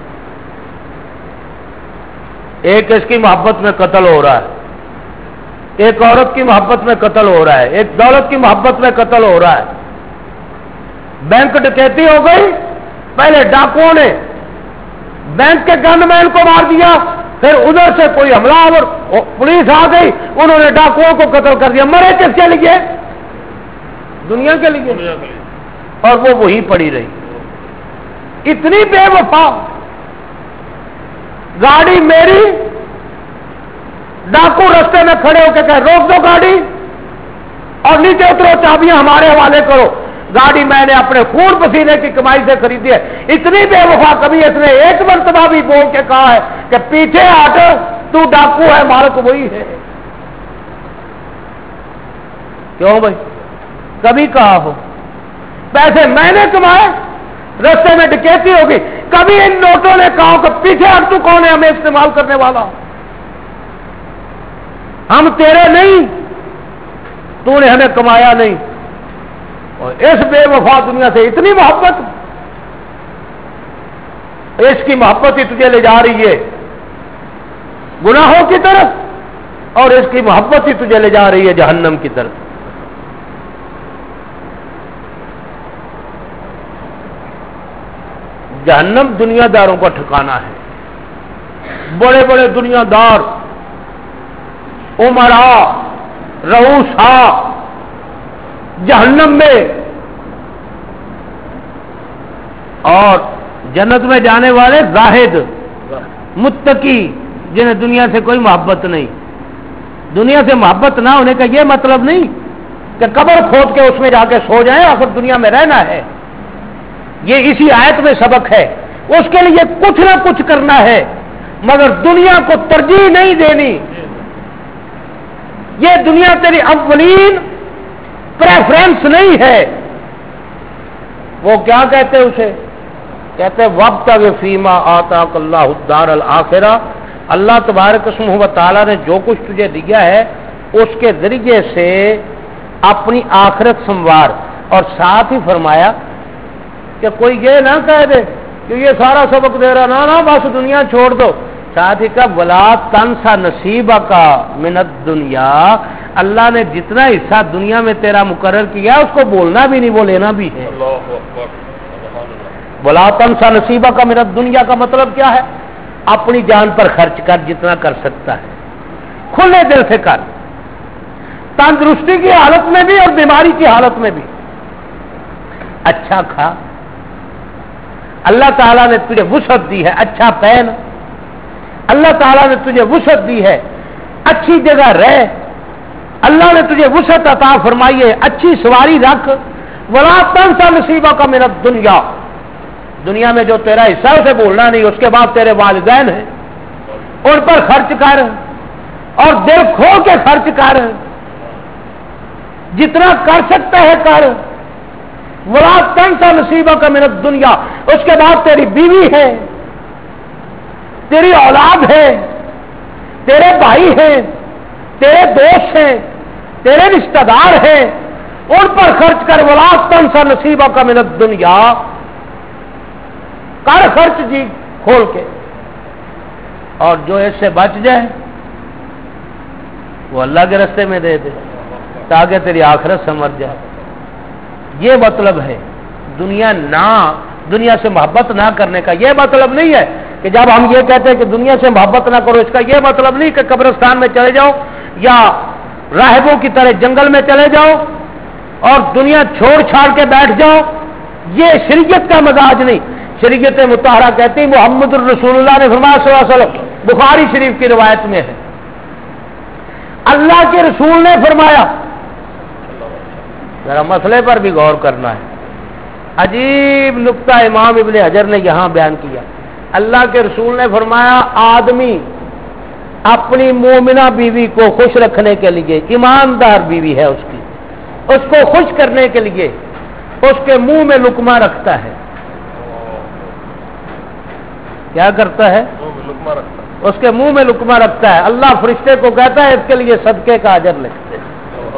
ایک اس کی محبت میں قتل ہو رہا ہے، ایک عورت کی محبت میں قتل ہو رہا ہے، ایک دولت کی محبت میں قتل ہو رہا ہے، بینک ڈکیتی ہو گئی، پہلے ڈاکوؤں نے بینک کے گن مین کو مار دیا، پھر ادھر سے کوئی حملہ اور پولیس آ گئی، انہوں نے ڈاکوؤں کو قتل کر دیا، مرے کس کے لیے؟ دنیا کے لیے، اور وہ وہی پڑی رہی، اتنی بے وفا۔ گاڑی میری، ڈاکو رستے میں کھڑے ہو کے کہ روک دو گاڑی اور نیچے اترو، چابیاں ہمارے حوالے کرو، گاڑی میں نے اپنے خون پسینے کی کمائی سے خریدی ہے۔ اتنی بے وفا کبھی اس نے ایک مرتبہ بھی بول کے کہا ہے کہ پیچھے ہٹ تو ڈاکو ہے مالک وہی ہے؟ کیوں بھائی؟ کبھی کہا ہو پیسے میں نے کمائے، رستے میں ڈکیتی ہوگی، کبھی ان نوٹوں نے کہا کہ پیچھے ہٹ تو کون ہے ہمیں استعمال کرنے والا؟ ہم تیرے نہیں، تو نے ہمیں کمایا نہیں۔ اور اس بے وفا دنیا سے اتنی محبت، اس کی محبت ہی تجھے لے جا رہی ہے گناہوں کی طرف، اور اس کی محبت ہی تجھے لے جا رہی ہے جہنم کی طرف۔ جہنم دنیا داروں کا ٹھکانہ ہے، بڑے بڑے دنیا دار، امراء، رؤساء جہنم میں، اور جنت میں جانے والے زاہد متقی جنہیں دنیا سے کوئی محبت نہیں۔ دنیا سے محبت نہ ہونے کا یہ مطلب نہیں کہ قبر کھود کے اس میں جا کے سو جائیں، آخر دنیا میں رہنا ہے، یہ اسی آیت میں سبق ہے، اس کے لیے کچھ نہ کچھ کرنا ہے، مگر دنیا کو ترجیح نہیں دینی۔ یہ دنیا تیری اولین پریفرنس نہیں ہے۔ وہ کیا کہتے اسے؟ کہتے وابتغ فیما آتاک اللہ الدار الآخرہ، اللہ تبارک اسمہ و تعالیٰ نے جو کچھ تجھے دیا ہے اس کے ذریعے سے اپنی آخرت سنوار، اور ساتھ ہی فرمایا کہ کوئی یہ نہ کہہ دے کہ یہ سارا سبق دے رہا، نہ نہ بس دنیا چھوڑ دو، ساتھ ہی کا ولا تنسا نصیبہ کا من الدنیا، اللہ نے جتنا حصہ دنیا میں تیرا مقرر کیا اس کو بولنا بھی نہیں، وہ لینا بھی ہے۔ ولا تنسا نصیبہ کا من الدنیا کا مطلب کیا ہے؟ اپنی جان پر خرچ کر جتنا کر سکتا ہے، کھلے دل سے کر، تندرستی کی حالت میں بھی اور بیماری کی حالت میں بھی۔ اچھا کھا، اللہ تعالیٰ نے تجھے وسعت دی ہے، اچھا پہن، اللہ تعالیٰ نے تجھے وسعت دی ہے، اچھی جگہ رہ، اللہ نے تجھے وسعت عطا فرمائی ہے، اچھی سواری رکھ۔ ولا تنسا نصیبہ کا من الدنیا، دنیا میں جو تیرا حصہ اسے بولنا نہیں۔ اس کے بعد تیرے والدین ہیں، ان پر خرچ کر اور دل کھو کے خرچ کر، جتنا کر سکتا ہے کر۔ ولا تنسا نصیبہ کا من الدنیا، اس کے بعد تیری بیوی ہے، تیری اولاد ہے، تیرے بھائی ہیں، تیرے دوست ہیں، تیرے رشتہ دار ہیں، ان پر خرچ کر۔ ولا تنسا نصیبہ کا من الدنیا، کر خرچ جی کھول کے، اور جو اس سے بچ جائے وہ اللہ کے راستے میں دے دے تاکہ تیری آخرت سنور جائے۔ یہ مطلب ہے دنیا نہ دنیا سے محبت نہ کرنے کا۔ یہ مطلب نہیں ہے کہ جب ہم یہ کہتے ہیں کہ دنیا سے محبت نہ کرو، اس کا یہ مطلب نہیں کہ قبرستان میں چلے جاؤ یا راہبوں کی طرح جنگل میں چلے جاؤ اور دنیا چھوڑ چھاڑ کے بیٹھ جاؤ۔ یہ شریعت کا مزاج نہیں۔ شریعت مطہرہ کہتی محمد الرسول اللہ نے فرمایا صلی اللہ علیہ وسلم، بخاری شریف کی روایت میں ہے، اللہ کے رسول نے فرمایا، ذرا مسئلے پر بھی غور کرنا ہے، عجیب نقطہ امام ابن حجر نے یہاں بیان کیا۔ اللہ کے رسول نے فرمایا آدمی اپنی مومنہ بیوی کو خوش رکھنے کے لیے، ایماندار بیوی ہے اس کی، اس کو خوش کرنے کے لیے اس کے منہ میں لقمہ رکھتا ہے۔ کیا کرتا ہے؟ اس کے منہ میں لقمہ رکھتا ہے۔ اللہ فرشتے کو کہتا ہے اس کے لیے صدقے کا اجر لکھتے ہیں،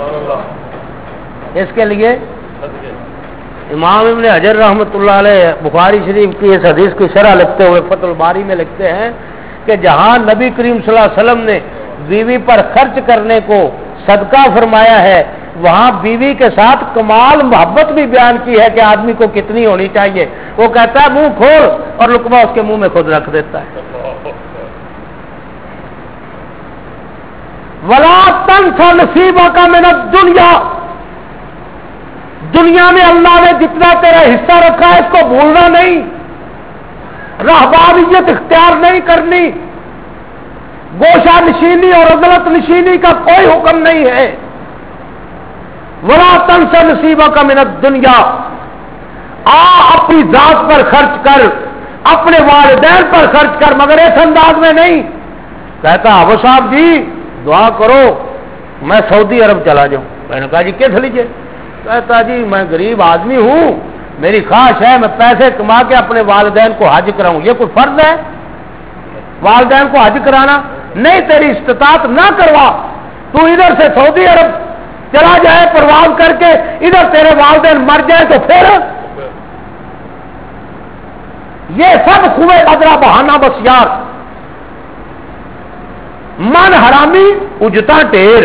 اس کے لیے۔ امام ابن حجر رحمۃ اللہ علیہ بخاری شریف کی اس حدیث کی شرح لکھتے ہوئے فتح الباری میں لکھتے ہیں کہ جہاں نبی کریم صلی اللہ علیہ وسلم نے بیوی پر خرچ کرنے کو صدقہ فرمایا ہے، وہاں بیوی کے ساتھ کمال محبت بھی بیان کی ہے کہ آدمی کو کتنی ہونی چاہیے۔ وہ کہتا ہے منہ کھول، اور لقمہ اس کے منہ میں خود رکھ دیتا ہے۔ ولا تنسا نصیبک من الدنیا، دنیا میں اللہ نے جتنا تیرا حصہ رکھا ہے اس کو بھولنا نہیں، رہبانیت اختیار نہیں کرنی، گوشہ نشینی اور عدلت نشینی کا کوئی حکم نہیں ہے۔ ولا تنسا نصیبک من الدنیا، آ اپنی ذات پر خرچ کر، اپنے والدین پر خرچ کر، مگر اس انداز میں نہیں۔ کہتا ابو صاحب جی دعا کرو میں سعودی عرب چلا جاؤں۔ میں نے کہا جی کس لیجیے؟ کہتا جی میں غریب آدمی ہوں، میری خواہش ہے میں پیسے کما کے اپنے والدین کو حج کراؤں۔ یہ کوئی فرض ہے والدین کو حج کرانا؟ نہیں، تیری استطاعت نہ کروا، تو ادھر سے سعودی عرب چلا جائے پرواز کر کے، ادھر تیرے والدین مر جائے تو پھر یہ سب خوے ادرا بہانہ بس یار، من حرامی اجتا ٹیر۔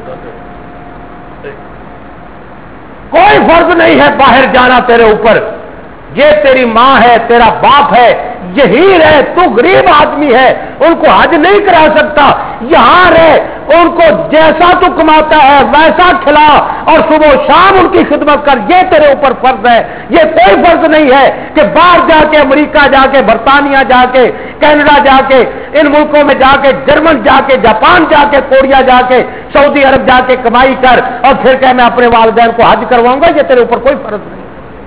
کوئی فرض نہیں ہے باہر جانا تیرے اوپر، یہ تیری ماں ہے، تیرا باپ ہے، یہی رہے، تو غریب آدمی ہے، ان کو حج نہیں کرا سکتا، یہاں رہ، ان کو جیسا تو کماتا ہے ویسا کھلا اور صبح و شام ان کی خدمت کر، یہ تیرے اوپر فرض ہے۔ یہ کوئی فرض نہیں ہے کہ باہر جا کے امریکہ جا کے، برطانیہ جا کے، کینیڈا جا کے، ان ملکوں میں جا کے، جرمن جا کے، جاپان جا کے، کوریا جا کے، سعودی عرب جا کے کمائی کر اور پھر کہ میں اپنے والدین کو حج کرواؤں گا، یہ تیرے اوپر کوئی فرض نہیں۔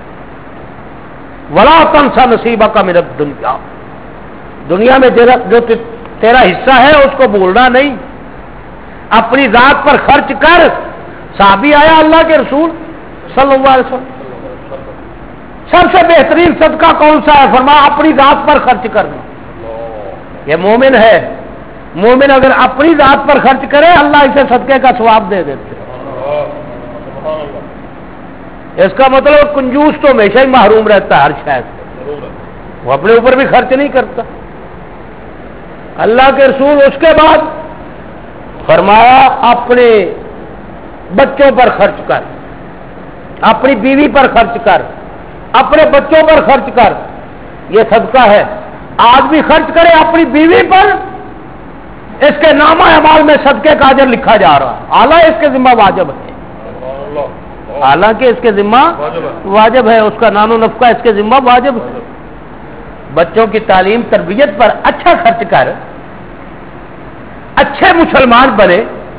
ولا تنسا نصیبک من الدنیا، دنیا میں جو تیرا حصہ ہے اس کو بھولنا نہیں، اپنی ذات پر خرچ کر۔ صحابی آیا اللہ کے رسول صلی اللہ علیہ وسلم، سب سے بہترین صدقہ کون سا ہے؟ فرمایا اپنی ذات پر خرچ کرنا۔ یہ مومن ہے، مومن اگر اپنی ذات پر خرچ کرے اللہ اسے صدقے کا ثواب دے دیتے۔ اس کا مطلب کنجوس تو ہمیشہ ہی محروم رہتا ہے ہر شے سے، وہ اپنے اوپر بھی خرچ نہیں کرتا۔ اللہ کے رسول اس کے بعد فرمایا اپنے بچوں پر خرچ کر، اپنی بیوی پر خرچ کر، اپنے بچوں پر خرچ کر، یہ صدقہ ہے۔ آدمی خرچ کرے اپنی بیوی پر، اس کے نامہ اعمال میں صدقے کا اجر لکھا جا رہا ہے، حالانکہ اس کے ذمہ واجب ہے، حالانکہ اس کے ذمہ واجب ہے، اس کا نان و نفقہ اس کے ذمہ واجب ہے۔ بچوں کی تعلیم تربیت پر اچھا خرچ کر، اچھے مسلمان بنے۔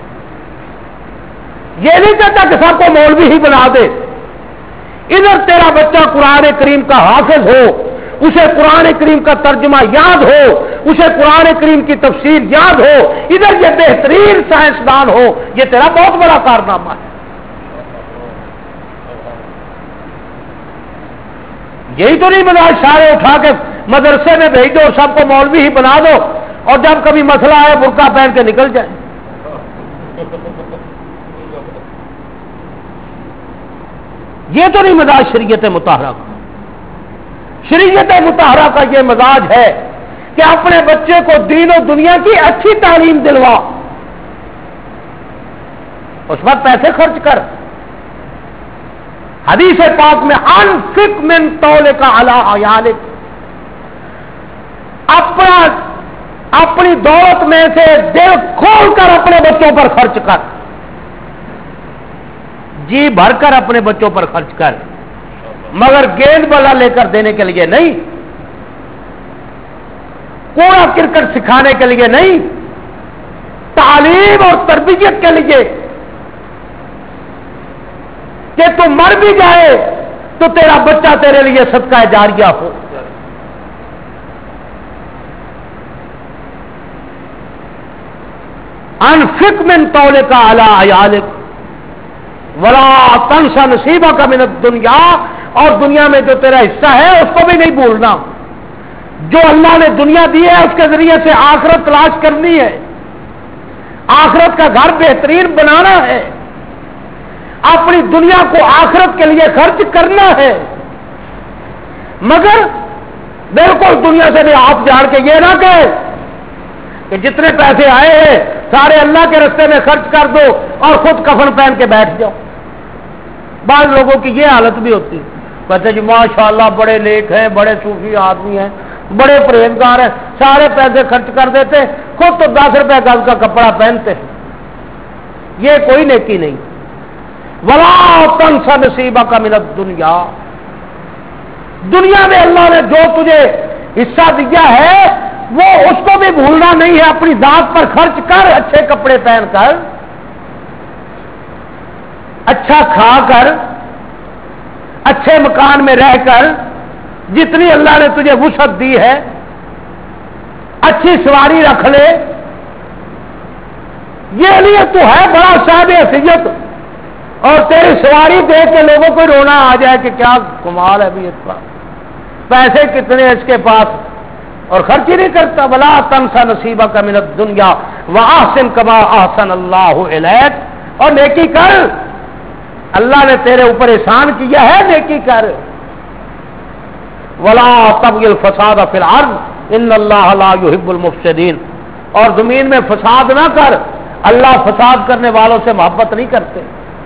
یہ نہیں کہتا کہ سب کو مولوی ہی بنا دے، ادھر تیرا بچہ قرآن کریم کا حافظ ہو، اسے قرآن کریم کا ترجمہ یاد ہو، اسے قرآن کریم کی تفسیر یاد ہو، ادھر یہ بہترین سائنسدان ہو، یہ تیرا بہت بڑا کارنامہ ہے۔ یہی تو نہیں بنا سارے اٹھا کے مدرسے میں بھیج دو اور سب کو مولوی ہی بنا دو، اور جب کبھی مسئلہ آئے برقع پہن کے نکل جائے۔ یہ تو نہیں مزاج شریعت مطہرہ کا۔ شریعت مطہرہ کا یہ مزاج ہے کہ اپنے بچے کو دین و دنیا کی اچھی تعلیم دلوا، اس وقت پیسے خرچ کر۔ حدیث پاک میں انفق من طولک علی عیالک، اپنا اپنی دولت میں سے دل کھول کر اپنے بچوں پر خرچ کر، جی بھر کر اپنے بچوں پر خرچ کر، مگر گیند بلا لے کر دینے کے لیے نہیں، کوڑا کرکٹ سکھانے کے لیے نہیں، تعلیم اور تربیت کے لیے کہ تو مر بھی جائے تو تیرا بچہ تیرے لیے صدقہ جاریہ ہو۔ انفق من طولک علی عیالک ولا تنس نصیبک من الدنیا، اور دنیا میں جو تیرا حصہ ہے اس کو بھی نہیں بھولنا۔ جو اللہ نے دنیا دی ہے اس کے ذریعے سے آخرت تلاش کرنی ہے، آخرت کا گھر بہترین بنانا ہے، اپنی دنیا کو آخرت کے لیے خرچ کرنا ہے، مگر بالکل دنیا سے بھی ہاتھ جاڑ کے یہ نہ کہے کہ جتنے پیسے آئے ہیں سارے اللہ کے راستے میں خرچ کر دو اور خود کفن پہن کے بیٹھ جاؤ۔ بعض لوگوں کی یہ حالت بھی ہوتی ہے، کہتے جی ماشاءاللہ بڑے نیک ہیں، بڑے صوفی آدمی ہیں، بڑے پرہیزگار ہیں، سارے پیسے خرچ کر دیتے، خود تو دس روپے گز کا کپڑا پہنتے ہیں۔ یہ کوئی نیکی نہیں۔ ولا تنس نصیبک من الدنیا، دنیا میں اللہ نے جو تجھے حصہ دیا ہے وہ اس کو بھی بھولنا نہیں ہے، اپنی ذات پر خرچ کر، اچھے کپڑے پہن کر، اچھا کھا کر، اچھے مکان میں رہ کر، جتنی اللہ نے تجھے وسعت دی ہے، اچھی سواری رکھ لے۔ یہ لیے تو ہے بڑا صاحب حیثیت، اور تیری سواری دیکھ کے لوگوں کو رونا آ جائے کہ کیا کمال ہے بھی اس کا، پیسے کتنے اس کے پاس، اور خرچ ہی نہیں کرتا۔ ولا تنس نصیبک من الدنیا واحسن کما احسن اللہ الیک، اور نیکی کر، اللہ نے تیرے اوپر احسان کیا ہے، نیکی کر۔ ولا تبغ الفساد فی الارض ان اللہ لا يحب المفسدین، اور زمین میں فساد نہ کر، اللہ فساد کرنے والوں سے محبت نہیں کرتے۔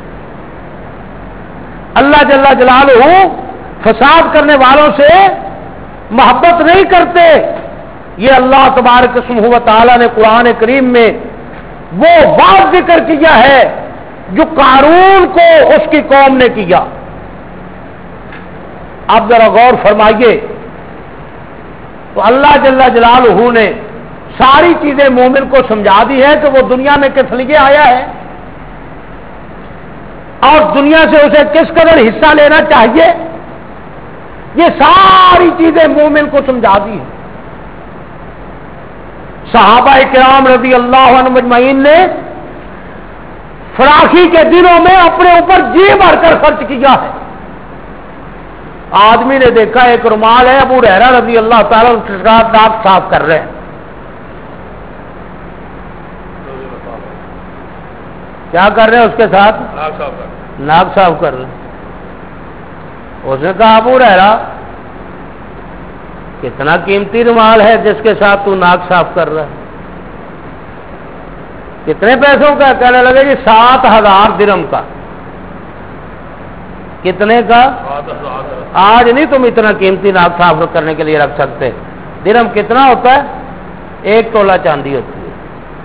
اللہ جل جلالہ فساد کرنے والوں سے محبت نہیں کرتے۔ یہ اللہ تبارک اسمہ و تعالی نے قرآن کریم میں وہ بات ذکر کیا ہے جو قارون کو اس کی قوم نے کیا۔ آپ ذرا غور فرمائیے، تو اللہ جل جلالہ نے ساری چیزیں مومن کو سمجھا دی ہے کہ وہ دنیا میں کس لیے آیا ہے، اور دنیا سے اسے کس قدر حصہ لینا چاہیے، یہ ساری چیزیں مومن کو سمجھا دی ہیں۔ صحابہ کرام رضی اللہ عنہ مجمعین نے فراخی کے دنوں میں اپنے اوپر جی بھر کر خرچ کیا ہے۔ آدمی نے دیکھا ایک رومال ہے، ابو ہریرہ رضی اللہ تعالیٰ اس کے ساتھ ناک صاف کر رہے ہیں۔ کیا کر رہے ہیں اس کے ساتھ؟ ناک صاف کر رہے ہیں۔ اس نے کہا ابو ہریرہ کتنا قیمتی رومال ہے جس کے ساتھ تو ناک صاف کر رہا ہے؟ کتنے پیسوں کا؟ کہنے لگے جی سات ہزار درہم کا۔ کتنے کا؟ آج نہیں تم اتنا قیمتی ناک صاف کرنے کے لیے رکھ سکتے۔ درہم کتنا ہوتا ہے؟ ایک تولہ چاندی ہوتی ہے،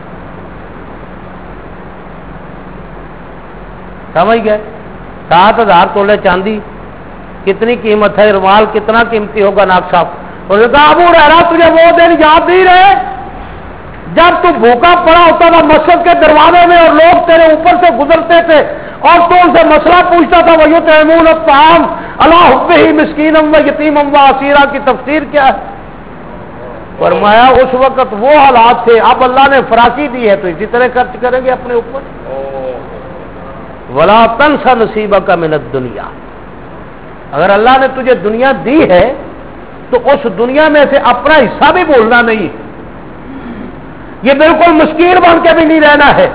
سمجھ گئے؟ سات ہزار تولے چاندی کتنی قیمت ہے؟ رومال کتنا قیمتی ہوگا ناک صاف؟ انہوں نے کہا ابو ہریرہ تجھے وہ دن یاد نہیں رہے جب تو بھوکا پڑا ہوتا تھا مسجد کے دروازے میں اور لوگ تیرے اوپر سے گزرتے تھے اور تو ان سے مسئلہ پوچھتا تھا وَيُطْعِمُونَ الطَّعَامَ عَلَىٰ حُبِّهِ مِسْكِينًا وَيَتِيمًا وَأَسِيرًا کی تفسیر کیا ہے؟ فرمایا اس وقت وہ حالات تھے، اب اللہ نے فراقی دی ہے تو اسی طرح خرچ کریں گے اپنے اوپر۔ وَلَا تَنْسَ نَصِيبَكَ مِنَ الدُّنْيَا، اگر اللہ نے تجھے دنیا دی ہے تو اس دنیا میں سے اپنا حصہ بھی بولنا نہیں، یہ بالکل مسکین بن کے بھی نہیں رہنا ہے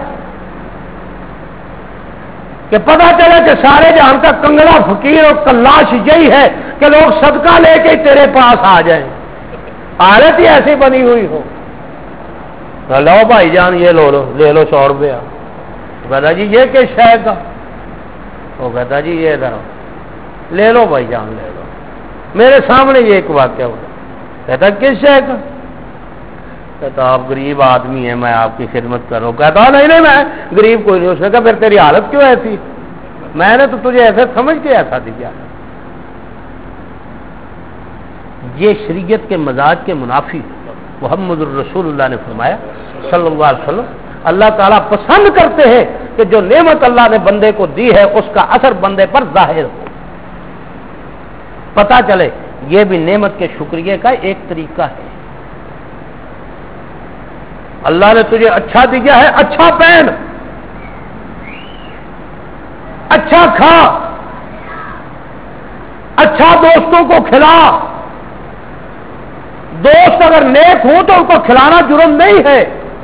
کہ پتہ چلے کہ سارے جہان کا کنگڑا فقیر اور کلاش یہی ہے کہ لوگ صدقہ لے کے تیرے پاس آ جائیں، حالت ہی ایسی بنی ہوئی ہو۔ لو بھائی جان یہ لو لو لے لو سو روپیہ، کہتا جی یہ کس شے کا؟ وہ کہتا جی یہ ذرا لے لو بھائی جان لے لو، میرے سامنے یہ ایک واقعہ ہوا۔ کہتا کس شے کا؟ کہتا آپ غریب آدمی ہیں میں آپ کی خدمت کر رہا ہوں۔ کہتا نہیں نہیں میں غریب کوئی نہیں۔ اس نے کہا پھر تیری حالت کیوں ایسی؟ میں نے تو تجھے ایسے سمجھ کے ایسا دیا۔ یہ شریعت کے مزاج کے منافی محمد الرسول اللہ نے فرمایا صلی اللہ علیہ وسلم، اللہ تعالیٰ پسند کرتے ہیں کہ جو نعمت اللہ نے بندے کو دی ہے اس کا اثر بندے پر ظاہر ہو، پتہ چلے۔ یہ بھی نعمت کے شکریہ کا ایک طریقہ ہے۔ اللہ نے تجھے اچھا دیا ہے، اچھا پہن، اچھا کھا، اچھا دوستوں کو کھلا۔ دوست اگر نیک ہوں تو ان کو کھلانا جرم نہیں ہے۔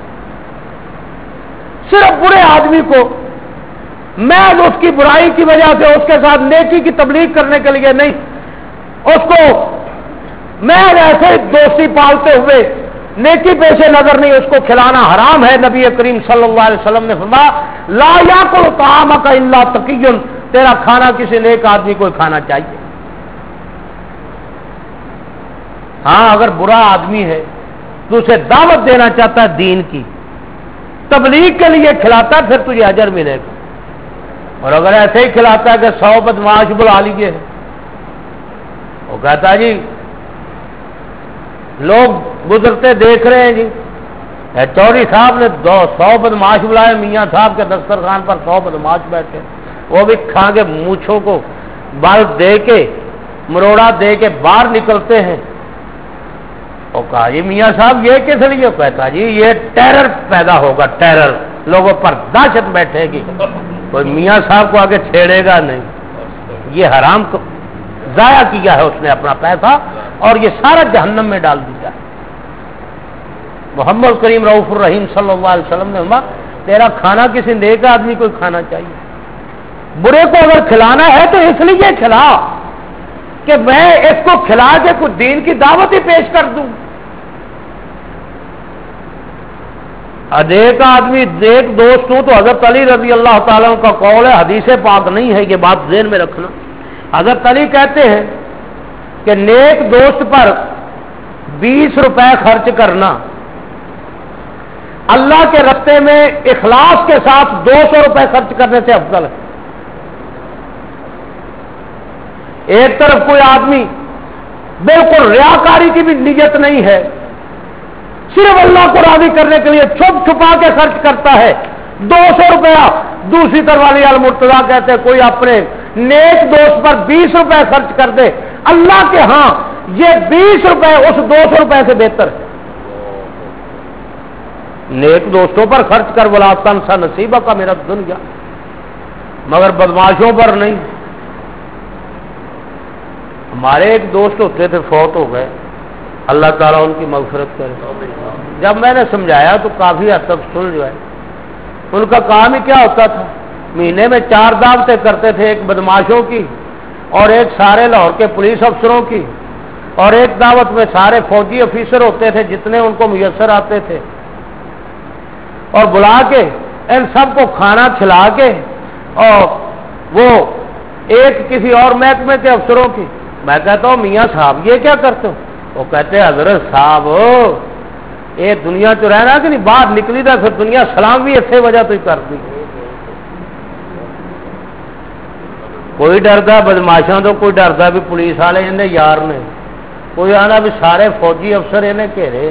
صرف برے آدمی کو میں اس کی برائی کی وجہ سے اس کے ساتھ نیکی کی تبلیغ کرنے کے لیے نہیں، اس کو میں ایسے دوستی پالتے ہوئے نیکی پیش نظر نہیں، اس کو کھلانا حرام ہے۔ نبی کریم صلی اللہ علیہ وسلم نے فرمایا لا یاکل طعامک الا تقی، تیرا کھانا کسی نیک آدمی کو کھانا چاہیے۔ ہاں اگر برا آدمی ہے تو اسے دعوت دینا چاہتا ہے دین کی، تبلیغ کے لیے کھلاتا ہے، پھر تجھے اجر ملے گا۔ اور اگر ایسے ہی کھلاتا ہے کہ سو بدماش بلا لیجیے، وہ کہتا جی لوگ گزرتے دیکھ رہے ہیں جی چوری صاحب نے دو سو بدماش بلائے، میاں صاحب کے دسترخوان پر سو بدماش بیٹھے، وہ بھی کھا کے مونچھوں کو بال دے کے مروڑا دے کے باہر نکلتے ہیں۔ وہ کہا جی میاں صاحب یہ کس لیے؟ کہتا جی یہ ٹیرر پیدا ہوگا، ٹیرر، لوگوں پر دہشت بیٹھے گی، کوئی میاں صاحب کو آگے چھیڑے گا نہیں۔ یہ حرام کو ضائع کیا ہے اس نے اپنا پیسہ اور یہ سارا جہنم میں ڈال دیا۔ محمد کریم رؤوف الرحیم صلی اللہ علیہ وسلم نے فرمایا تیرا کھانا کسی نیک آدمی کو کھانا چاہیے، برے کو اگر کھلانا ہے تو اس لیے کھلا کہ میں اس کو کھلا کے کچھ دین کی دعوت ہی پیش کر دوں۔ ایک آدمی ایک دوست ہوں تو حضرت علی رضی اللہ تعالیٰ کا قول ہے، حدیث پاک نہیں ہے، یہ بات ذہن میں رکھنا۔ حضرت علی کہتے ہیں کہ نیک دوست پر بیس روپے خرچ کرنا اللہ کے راستے میں اخلاص کے ساتھ دو سو روپے خرچ کرنے سے افضل ہے۔ ایک طرف کوئی آدمی بالکل ریاکاری کی بھی نیت نہیں ہے، صرف اللہ کو راضی کرنے کے لیے چھپ چھپا کے خرچ کرتا ہے دو سو روپیہ، دوسری طرف والی المرتضیٰ کہتے ہیں کوئی اپنے نیک دوست پر بیس روپے خرچ کر دے، اللہ کے ہاں یہ بیس روپے اس دو سو روپے سے بہتر ہے۔ نیک دوستوں پر خرچ کر ولا تنس نصیبک من الدنیا، مگر بدماشوں پر نہیں۔ ہمارے ایک دوست ہوتے تھے فوت ہو گئے، اللہ تعالیٰ ان کی مغفرت کرے۔ جب میں نے سمجھایا تو کافی حد تک سن جو ہے، ان کا کام ہی کیا ہوتا تھا، مہینے میں چار دعوتیں کرتے تھے، ایک بدماشوں کی اور ایک سارے لاہور کے پولیس افسروں کی اور ایک دعوت میں سارے فوجی افیسر ہوتے تھے جتنے ان کو میسر آتے تھے، اور بلا کے ان سب کو کھانا کھلا کے، اور وہ ایک کسی اور محکمے کے افسروں کی، میں کہتا ہوں میاں صاحب یہ کیا کرتے ہو؟ وہ کہتے ہیں حضرت صاحب یہ دنیا تو رہنا کہ نہیں، باہر نکلی تھا پھر دنیا سلام بھی اچھے وجہ تو ہی کر دی، کوئی ڈردا بدماشاں تو، کوئی ڈردا بھی پولیس والے انہیں یار نے، کوئی آنا بھی سارے فوجی افسر انہیں گھیرے،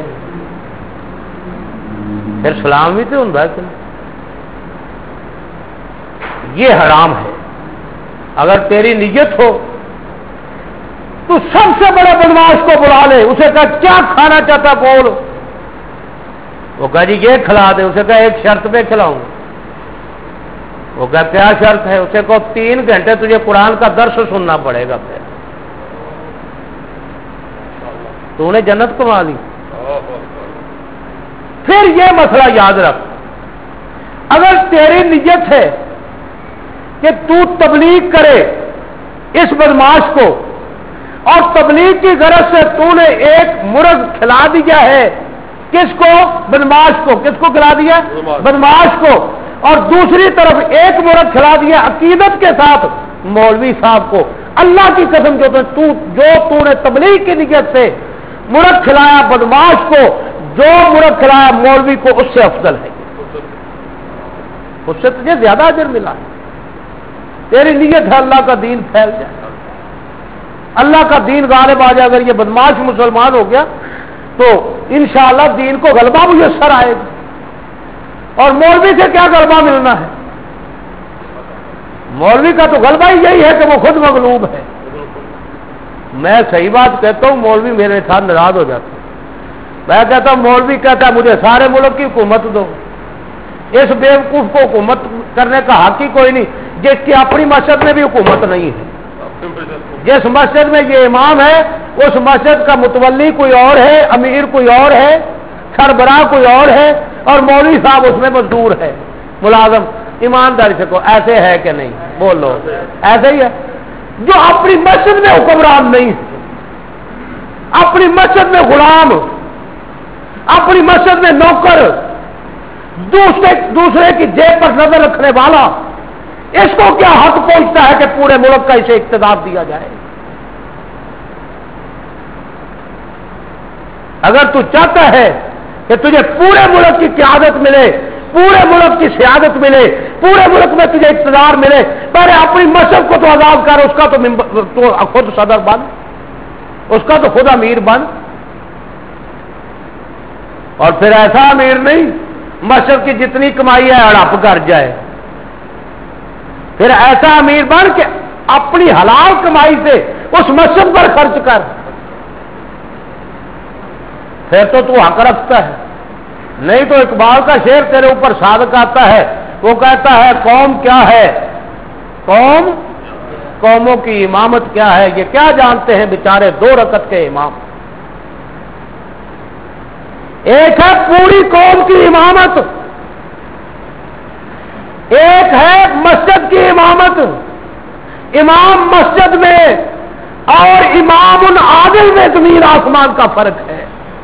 پھر سلام بھی تو ہوں کہ یہ حرام ہے۔ اگر تیری نیت ہو تو سب سے بڑے بدماش کو بلا لے، اسے کہا کیا کھانا چاہتا بول، وہ کہا جی یہ کھلا دے، اسے کہا ایک شرط پہ کھلاؤں، وہ کہا کیا شرط ہے، اسے کہو تین گھنٹے تجھے قرآن کا درس سننا پڑے گا، پھر تو انہیں جنت کما لی۔ پھر یہ مسئلہ یاد رکھ، اگر تیری نیت ہے کہ تو تبلیغ کرے اس بدماش کو، اور تبلیغ کی غرض سے تو نے ایک مرغ کھلا دیا ہے، کس کو؟ بدماش کو۔ کس کو کھلا دیا؟ بدماش کو۔ اور دوسری طرف ایک مرغ کھلا دیا عقیدت کے ساتھ مولوی صاحب کو، اللہ کی قسم جو تو جو تو نے تبلیغ کی نیت سے مرغ کھلایا بدماش کو، جو مرغ کھلایا مولوی کو، اس سے افضل ہے، اس سے تجھے زیادہ اجر ملا ہے۔ تیری نیت ہے اللہ کا دین پھیل جائے، اللہ کا دین غالب آ جائے۔ اگر یہ بدماش مسلمان ہو گیا تو انشاءاللہ دین کو غلبہ میسر آئے گا، اور مولوی سے کیا غلبہ ملنا ہے؟ مولوی کا تو غلبہ ہی یہی ہے کہ وہ خود مغلوب ہے۔ میں صحیح بات کہتا ہوں، مولوی میرے ساتھ ناراض ہو جاتا ہے، میں کہتا ہوں مولوی کہتا ہے مجھے سارے ملک کی حکومت دو، اس بیوقوف کو حکومت کرنے کا حق ہی کوئی نہیں جس کی اپنی مسجد میں بھی حکومت نہیں ہے۔ جس مسجد میں یہ امام ہے اس مسجد کا متولی کوئی اور ہے، امیر کوئی اور ہے، سربراہ کوئی اور ہے، اور مولوی صاحب اس میں مزدور ہے، ملازم۔ ایمانداری سے کو ایسے ہے کہ نہیں؟ بولو ایسے ہی ہے۔ جو اپنی مسجد میں حکمران نہیں، اپنی مسجد میں غلام، اپنی مسجد میں نوکر، دوسرے دوسرے کی جیب پر نظر رکھنے والا، اس کو کیا حق پہنچتا ہے کہ پورے ملک کا اسے اقتدار دیا جائے؟ اگر تو چاہتا ہے کہ تجھے پورے ملک کی قیادت ملے، پورے ملک کی سیادت ملے، پورے ملک میں تجھے اقتدار ملے، پہلے اپنی مسجد کو تو آزاد کر، اس کا تو, تو خود صدر بن، اس کا تو خود امیر بن، اور پھر ایسا امیر نہیں مسجد کی جتنی کمائی ہے ہڑپ کر جائے، پھر ایسا امیر بن کہ اپنی حلال کمائی سے اس مسجد پر خرچ کر، پھر تو تو حق رکھتا ہے۔ نہیں تو اقبال کا شعر تیرے اوپر صادق آتا ہے، وہ کہتا ہے قوم کیا ہے، قوم قوموں کی امامت کیا ہے، یہ کیا جانتے ہیں بیچارے دو رکعت کے امام۔ ایک ہے پوری قوم کی امامت، ایک ہے مسجد کی امامت۔ امام مسجد میں اور امام العادل میں زمین آسمان کا فرق ہے۔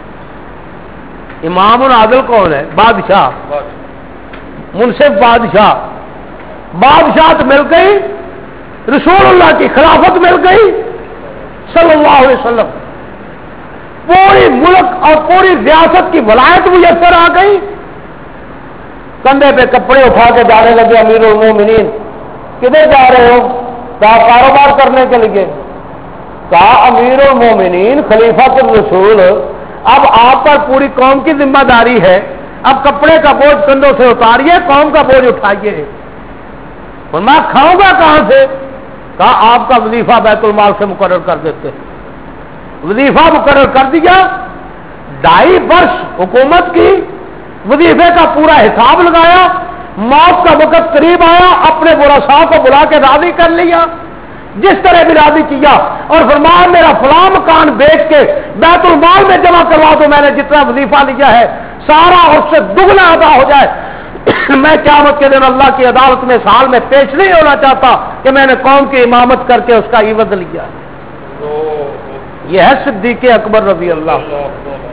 امام العادل کون ہے؟ بادشاہ، منصف بادشاہ۔ بادشاہت مل گئی، رسول اللہ کی خلافت مل گئی صلی اللہ علیہ وسلم، پوری ملک اور پوری ریاست کی ولایت میسر آ گئی، کندھے پہ کپڑے اٹھا کے جانے لگے امیر المومنین۔ کدھر جا رہے ہو؟ کہا کاروبار کرنے کے لیے۔ کہا امیر المومنین خلیفۃ الرسول، اب آپ پر پوری قوم کی ذمہ داری ہے، اب کپڑے کا بوجھ کندھوں سے اتاریے، قوم کا بوجھ اٹھائیے۔ اور میں کھاؤں گا کہاں سے؟ کہا آپ کا وظیفہ بیت المال سے مقرر کر دیتے۔ وظیفہ مقرر کر دیا، ڈھائی برس حکومت کی، وظیفے کا پورا حساب لگایا، موت کا وقت قریب آیا، اپنے ورثاء کو بلا کے راضی کر لیا، جس طرح بھی راضی کیا، اور فرمایا میرا فلاں مکان بیچ کے بیت المال میں جمع کروا دو، میں نے جتنا وظیفہ لیا ہے سارا اس سے دگنا ادا ہو جائے۔ میں قیامت کے دن اللہ کی عدالت میں سال میں پیش نہیں ہونا چاہتا کہ میں نے قوم کی امامت کر کے اس کا عوض لیا۔ یہ ہے صدیق اکبر رضی اللہ عنہ۔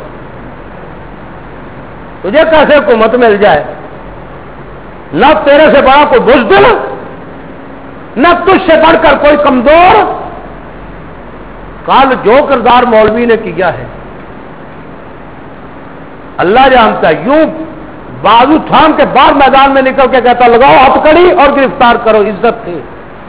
تجھے کیسے حکومت مل جائے؟ نہ تیرے سے بڑا کوئی بزدل، نہ تجھ سے بڑھ کر کوئی کمزور۔ کل جو کردار مولوی نے کیا ہے اللہ جانتا ہے، یوں بازو تھام کے باہر میدان میں نکل کے کہتا لگاؤ ہتھکڑی اور گرفتار کرو۔ عزت تھی،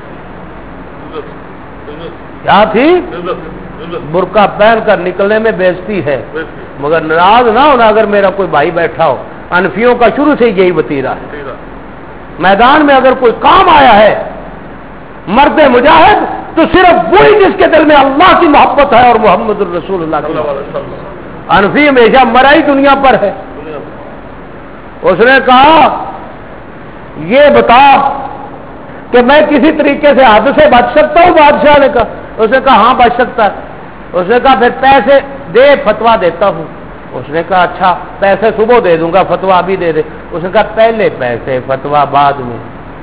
کیا تھی؟ برقع پہن کر نکلنے میں بیزتی ہے، مگر ناراض نہ ہونا اگر میرا کوئی بھائی بیٹھا ہو۔ انفیوں کا شروع سے یہی وتیرہ ہے۔ میدان میں اگر کوئی کام آیا ہے مرد مجاہد تو صرف وہی جس کے دل میں اللہ کی محبت ہے اور محمد الرسول اللہ کی محبت۔ انفی ہمیشہ مرا ہی دنیا پر ہے۔ اس نے کہا یہ بتا کہ میں کسی طریقے سے حد سے بچ سکتا ہوں؟ بادشاہ نے کہا، اس نے کہا ہاں بچ سکتا ہے۔ اس نے کہا پھر پیسے دے، فتوا دیتا ہوں۔ اس نے کہا اچھا پیسے صبح دے دوں گا، فتوا ابھی دے دے۔ اس نے کہا پہلے پیسے فتوا بعد میں،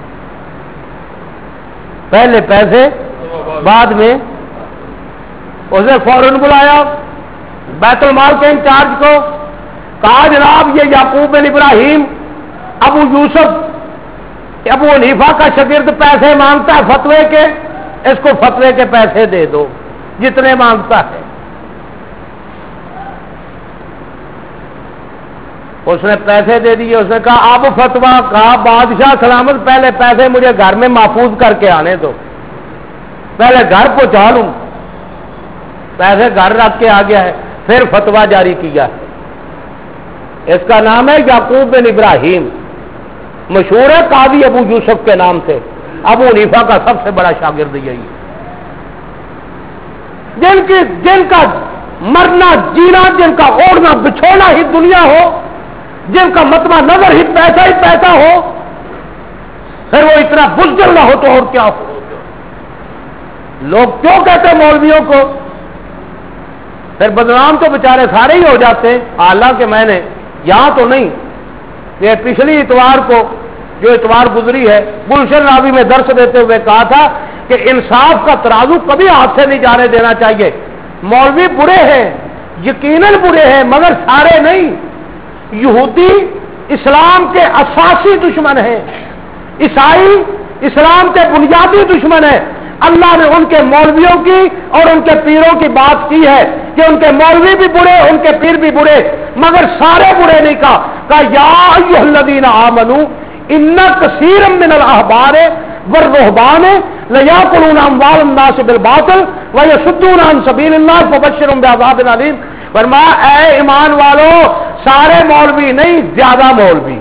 پہلے پیسے بعد میں۔ اس نے فوراً بلایا بیت المال کے انچارج کو، کہا جناب یہ یعقوب بن ابراہیم ابو یوسف ابو حنیفہ کا شاگرد پیسے مانگتا ہے فتوے کے، اس کو فتوے کے پیسے دے دو جتنے مانگتا ہے۔ اس نے پیسے دے دیے۔ اس نے کہا اب فتوا، کہا بادشاہ سلامت پہلے پیسے مجھے گھر میں محفوظ کر کے آنے دو، پہلے گھر پہنچا لوں۔ پیسے گھر رکھ کے آ گیا ہے، پھر فتوا جاری کیا ہے۔ اس کا نام ہے یعقوب بن ابراہیم، مشہور ہے قاضی ابو یوسف کے نام سے۔ ابو حنیفہ کا سب سے بڑا شاگرد یہی ہے، جن کی جن کا مرنا جینا، جن کا اوڑھنا بچھونا ہی دنیا ہو، جن کا مطمع نظر ہی پیسہ ہی پیسہ ہو، پھر وہ اتنا بزدل نہ ہو تو اور کیا ہو۔ لوگ کیوں کہتے ہیں مولویوں کو؟ پھر بدنام تو بیچارے سارے ہی ہو جاتے ہیں۔ حالانکہ میں نے یہاں تو نہیں، یہ پچھلی اتوار کو جو اتوار گزری ہے گلشن راوی میں درس دیتے ہوئے کہا تھا کہ انصاف کا ترازو کبھی ہاتھ سے نہیں جانے دینا چاہیے۔ مولوی برے ہیں، یقیناً برے ہیں، مگر سارے نہیں۔ یہودی اسلام کے اساسی دشمن ہیں، عیسائی اسلام کے بنیادی دشمن ہیں۔ اللہ نے ان کے مولویوں کی اور ان کے پیروں کی بات کی ہے کہ ان کے مولوی بھی برے، ان کے پیر بھی برے، مگر سارے برے نہیں کہا۔ کہا یا ایھا الذین آمنوا ان کثیر من الاحبار والرہبان لیاکلون اموال الناس بالباطل ویصدون عن سبیل اللہ فبشرهم بعذاب علیم۔ فرمایا اے ایمان والو، سارے مولوی نہیں، زیادہ مولوی۔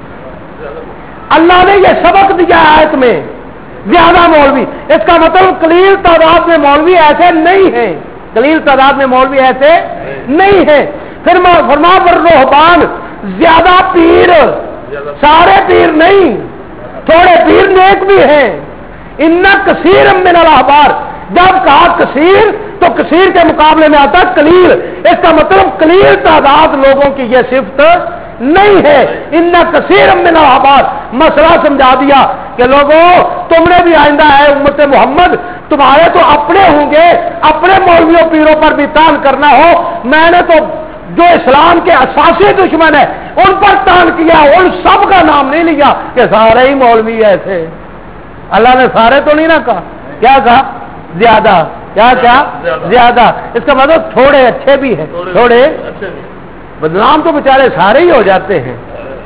اللہ نے یہ سبق دیا آیت میں، زیادہ مولوی۔ اس کا مطلب قلیل تعداد میں مولوی ایسے نہیں ہیں، قلیل تعداد میں مولوی ایسے نہیں ہیں۔ پھر فرمایا والرہبان، زیادہ پیر، سارے پیر نہیں، تھوڑے پیر نیک بھی ہیں۔ ان کثیر من الاحبار، جب کہا کثیر تو کثیر کے مقابلے میں آتا قلیل، اس کا مطلب قلیل تعداد لوگوں کی یہ صفت نہیں ہے۔ ان کثیر من الاحبار، مسئلہ سمجھا دیا کہ لوگوں تم نے بھی آئندہ ہے امت محمد، تمہارے تو اپنے ہوں گے، اپنے مولویوں پیروں پر بھی تان کرنا ہو۔ میں نے تو جو اسلام کے اساسی دشمن ہے ان پر تان کیا، ان سب کا نام نہیں لیا کہ سارے ہی مولوی ایسے۔ اللہ نے سارے تو نہیں نہ کہا، کیا کہا؟ زیادہ۔ کیا کیا؟ زیادہ۔ اس کا مطلب تھوڑے اچھے بھی ہیں، تھوڑے بدنام تو بیچارے سارے ہی ہو جاتے ہیں۔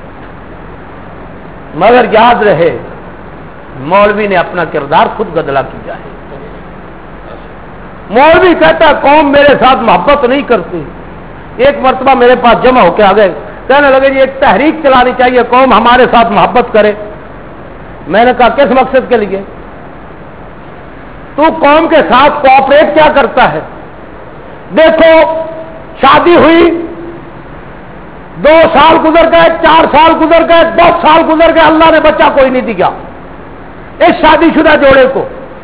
مگر یاد رہے مولوی نے اپنا کردار خود گدلا کیا ہے۔ مولوی کہتا قوم میرے ساتھ محبت نہیں کرتی۔ ایک مرتبہ میرے پاس جمع ہو کے آ گئے، کہنے لگے جی ایک تحریک چلانی چاہیے، قوم ہمارے ساتھ محبت کرے۔ میں نے کہا کس مقصد کے لیے؟ تو قوم کے ساتھ کوآپریٹ کیا کرتا ہے؟ دیکھو شادی ہوئی، دو سال گزر گئے، چار سال گزر گئے، دس سال گزر گئے، اللہ نے بچہ کوئی نہیں دیا۔ اس شادی شدہ جوڑے کو،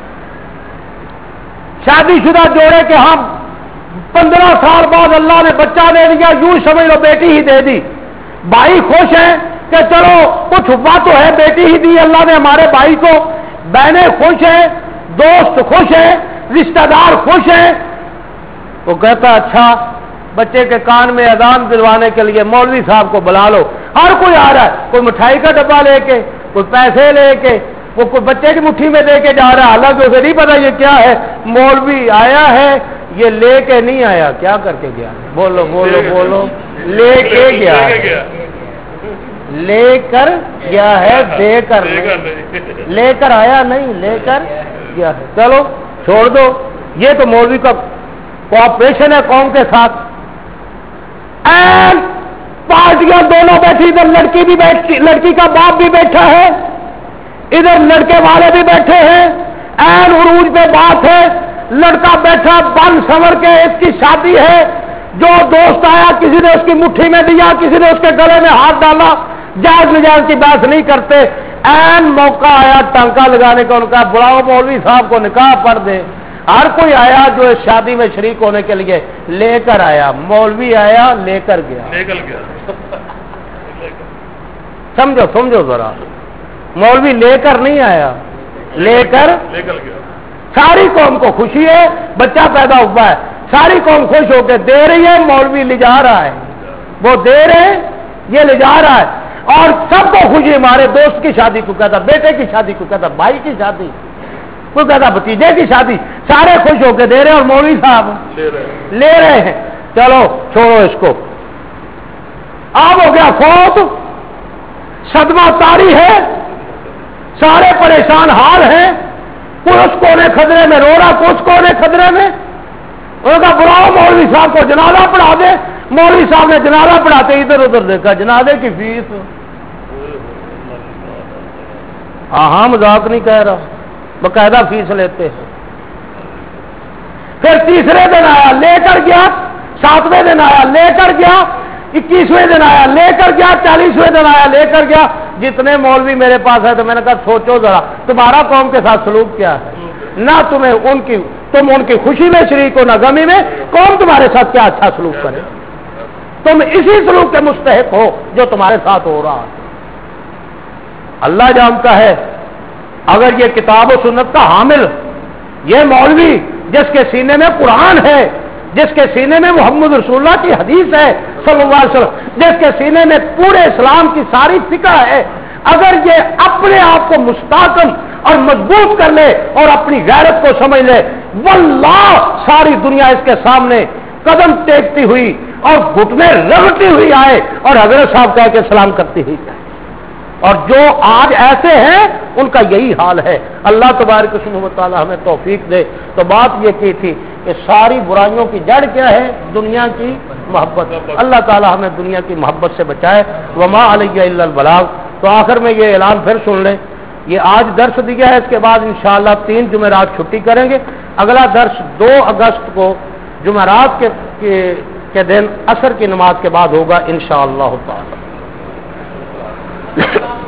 شادی شدہ جوڑے کے ہم پندرہ سال بعد اللہ نے بچہ دے دیا، یوں سمجھ لو بیٹی ہی دے دی۔ بھائی خوش ہیں کہ چلو کچھ ہوا تو ہے، بیٹی ہی دی اللہ نے ہمارے بھائی کو، بہنیں خوش ہیں، دوست خوش ہیں، رشتہ دار خوش ہیں، وہ کہتا اچھا بچے کے کان میں اذان دلوانے کے لیے مولوی صاحب کو بلا لو. ہر کوئی آ رہا ہے, کوئی مٹھائی کا ڈبہ لے کے, کوئی پیسے لے کے, وہ کوئی بچے کی مٹھی میں دے کے جا رہا ہے, حالانکہ اسے نہیں پتا یہ کیا ہے. مولوی آیا ہے, یہ لے کے نہیں آیا, کیا کر کے گیا؟ بولو بولو بولو, لے کے گیا, لے کر گیا ہے, دے کر نہیں, لے کر آیا نہیں, لے کر گیا ہے. چلو چھوڑ دو, یہ تو مولوی کا کوآپریشن ہے قوم کے ساتھ. این پارٹیاں دونوں بیٹھی, ادھر لڑکی بھی بیٹھی, لڑکی کا باپ بھی بیٹھا ہے, ادھر لڑکے والے بھی بیٹھے ہیں. این عروج پہ بات ہے, لڑکا بیٹھا بن سنور کے, اس کی شادی ہے, جو دوست آیا کسی نے اس کی مٹھی میں دیا, کسی نے اس کے گلے میں ہاتھ ڈالا, جائز نجائز کی بات نہیں کرتے. این موقع آیا ٹانکا لگانے کا, ان کا بلاؤ مولوی صاحب کو نکاح پڑھ دے. ہر کوئی آیا جو اس شادی میں شریک ہونے کے لیے, لے کر آیا. مولوی آیا لے کر گیا, نکل گیا. سمجھو سمجھو ذرا, مولوی لے کر نہیں آیا, لے کر نکل گیا. ساری قوم کو خوشی ہے, بچہ پیدا ہوا ہے, ساری قوم خوش ہو کے دے رہی ہے, مولوی لے جا رہا ہے, وہ دے رہے یہ لے جا رہا ہے. اور سب کو خوشی, ہمارے دوست کی شادی کو کہتا, بیٹے کی شادی کو کہتا, بھائی کی شادی, کوئی کہتا بھتیجے کی شادی, سارے خوش ہو کے دے رہے ہیں, اور مولوی صاحب لے رہے لے رہے ہیں. چلو چھوڑو اس کو. اب ہو گیا فوت, صدمہ طاری ہے, سارے پریشان حال ہیں. کوئی اس کونے خطرے میں رو رہا, کوئی اس کونے خطرے میں. انہوں نے کہا بلاؤ مولوی صاحب کو, جنازہ پڑھا دے. مولوی صاحب نے جنازہ پڑھاتے ادھر ادھر دیکھا, جنازے کی فیس, ہاں ہاں مذاق نہیں کہہ رہا, باقاعدہ فیس لیتے ہیں. پھر تیسرے دن آیا, لے کر گیا. ساتویں دن آیا, لے کر گیا. اکیسویں دن آیا, لے کر گیا. چالیسویں دن آیا, لے کر گیا. جتنے مولوی میرے پاس ہے, تو میں نے کہا سوچو ذرا, تمہارا قوم کے ساتھ سلوک کیا ہے؟ نہ تمہیں ان کی, تم ان کی خوشی میں شریک ہو, نہ غمی میں. قوم تمہارے ساتھ کیا اچھا سلوک کرے؟ تم اسی سلوک کے مستحق ہو جو تمہارے ساتھ ہو رہا ہے. اللہ جانتا ہے, اگر یہ کتاب و سنت کا حامل, یہ مولوی جس کے سینے میں قرآن ہے, جس کے سینے میں محمد رسول اللہ کی حدیث ہے صلی اللہ علیہ وسلم, جس کے سینے میں پورے اسلام کی ساری فقہ ہے, اگر یہ اپنے آپ کو مستحکم اور مضبوط کر لے اور اپنی غیرت کو سمجھ لے, واللہ ساری دنیا اس کے سامنے قدم ٹیکتی ہوئی اور گھٹنے رگڑتی ہوئی آئے اور حضرت صاحب کہہ کے سلام کرتی ہوئی جائے. اور جو آج ایسے ہیں ان کا یہی حال ہے. اللہ تبارک و تعالی ہمیں توفیق دے. تو بات یہ کی تھی کہ ساری برائیوں کی جڑ کیا ہے؟ دنیا کی محبت. اللہ تعالی ہمیں دنیا کی محبت سے بچائے. وما علیہ الا البلاغ. تو آخر میں یہ اعلان پھر سن لیں, یہ آج درس دیا ہے, اس کے بعد انشاءاللہ تین جمعرات چھٹی کریں گے. اگلا درس دو اگست کو جمعرات کے, کے, کے دن عصر کی نماز کے بعد ہوگا انشاءاللہ تعالی.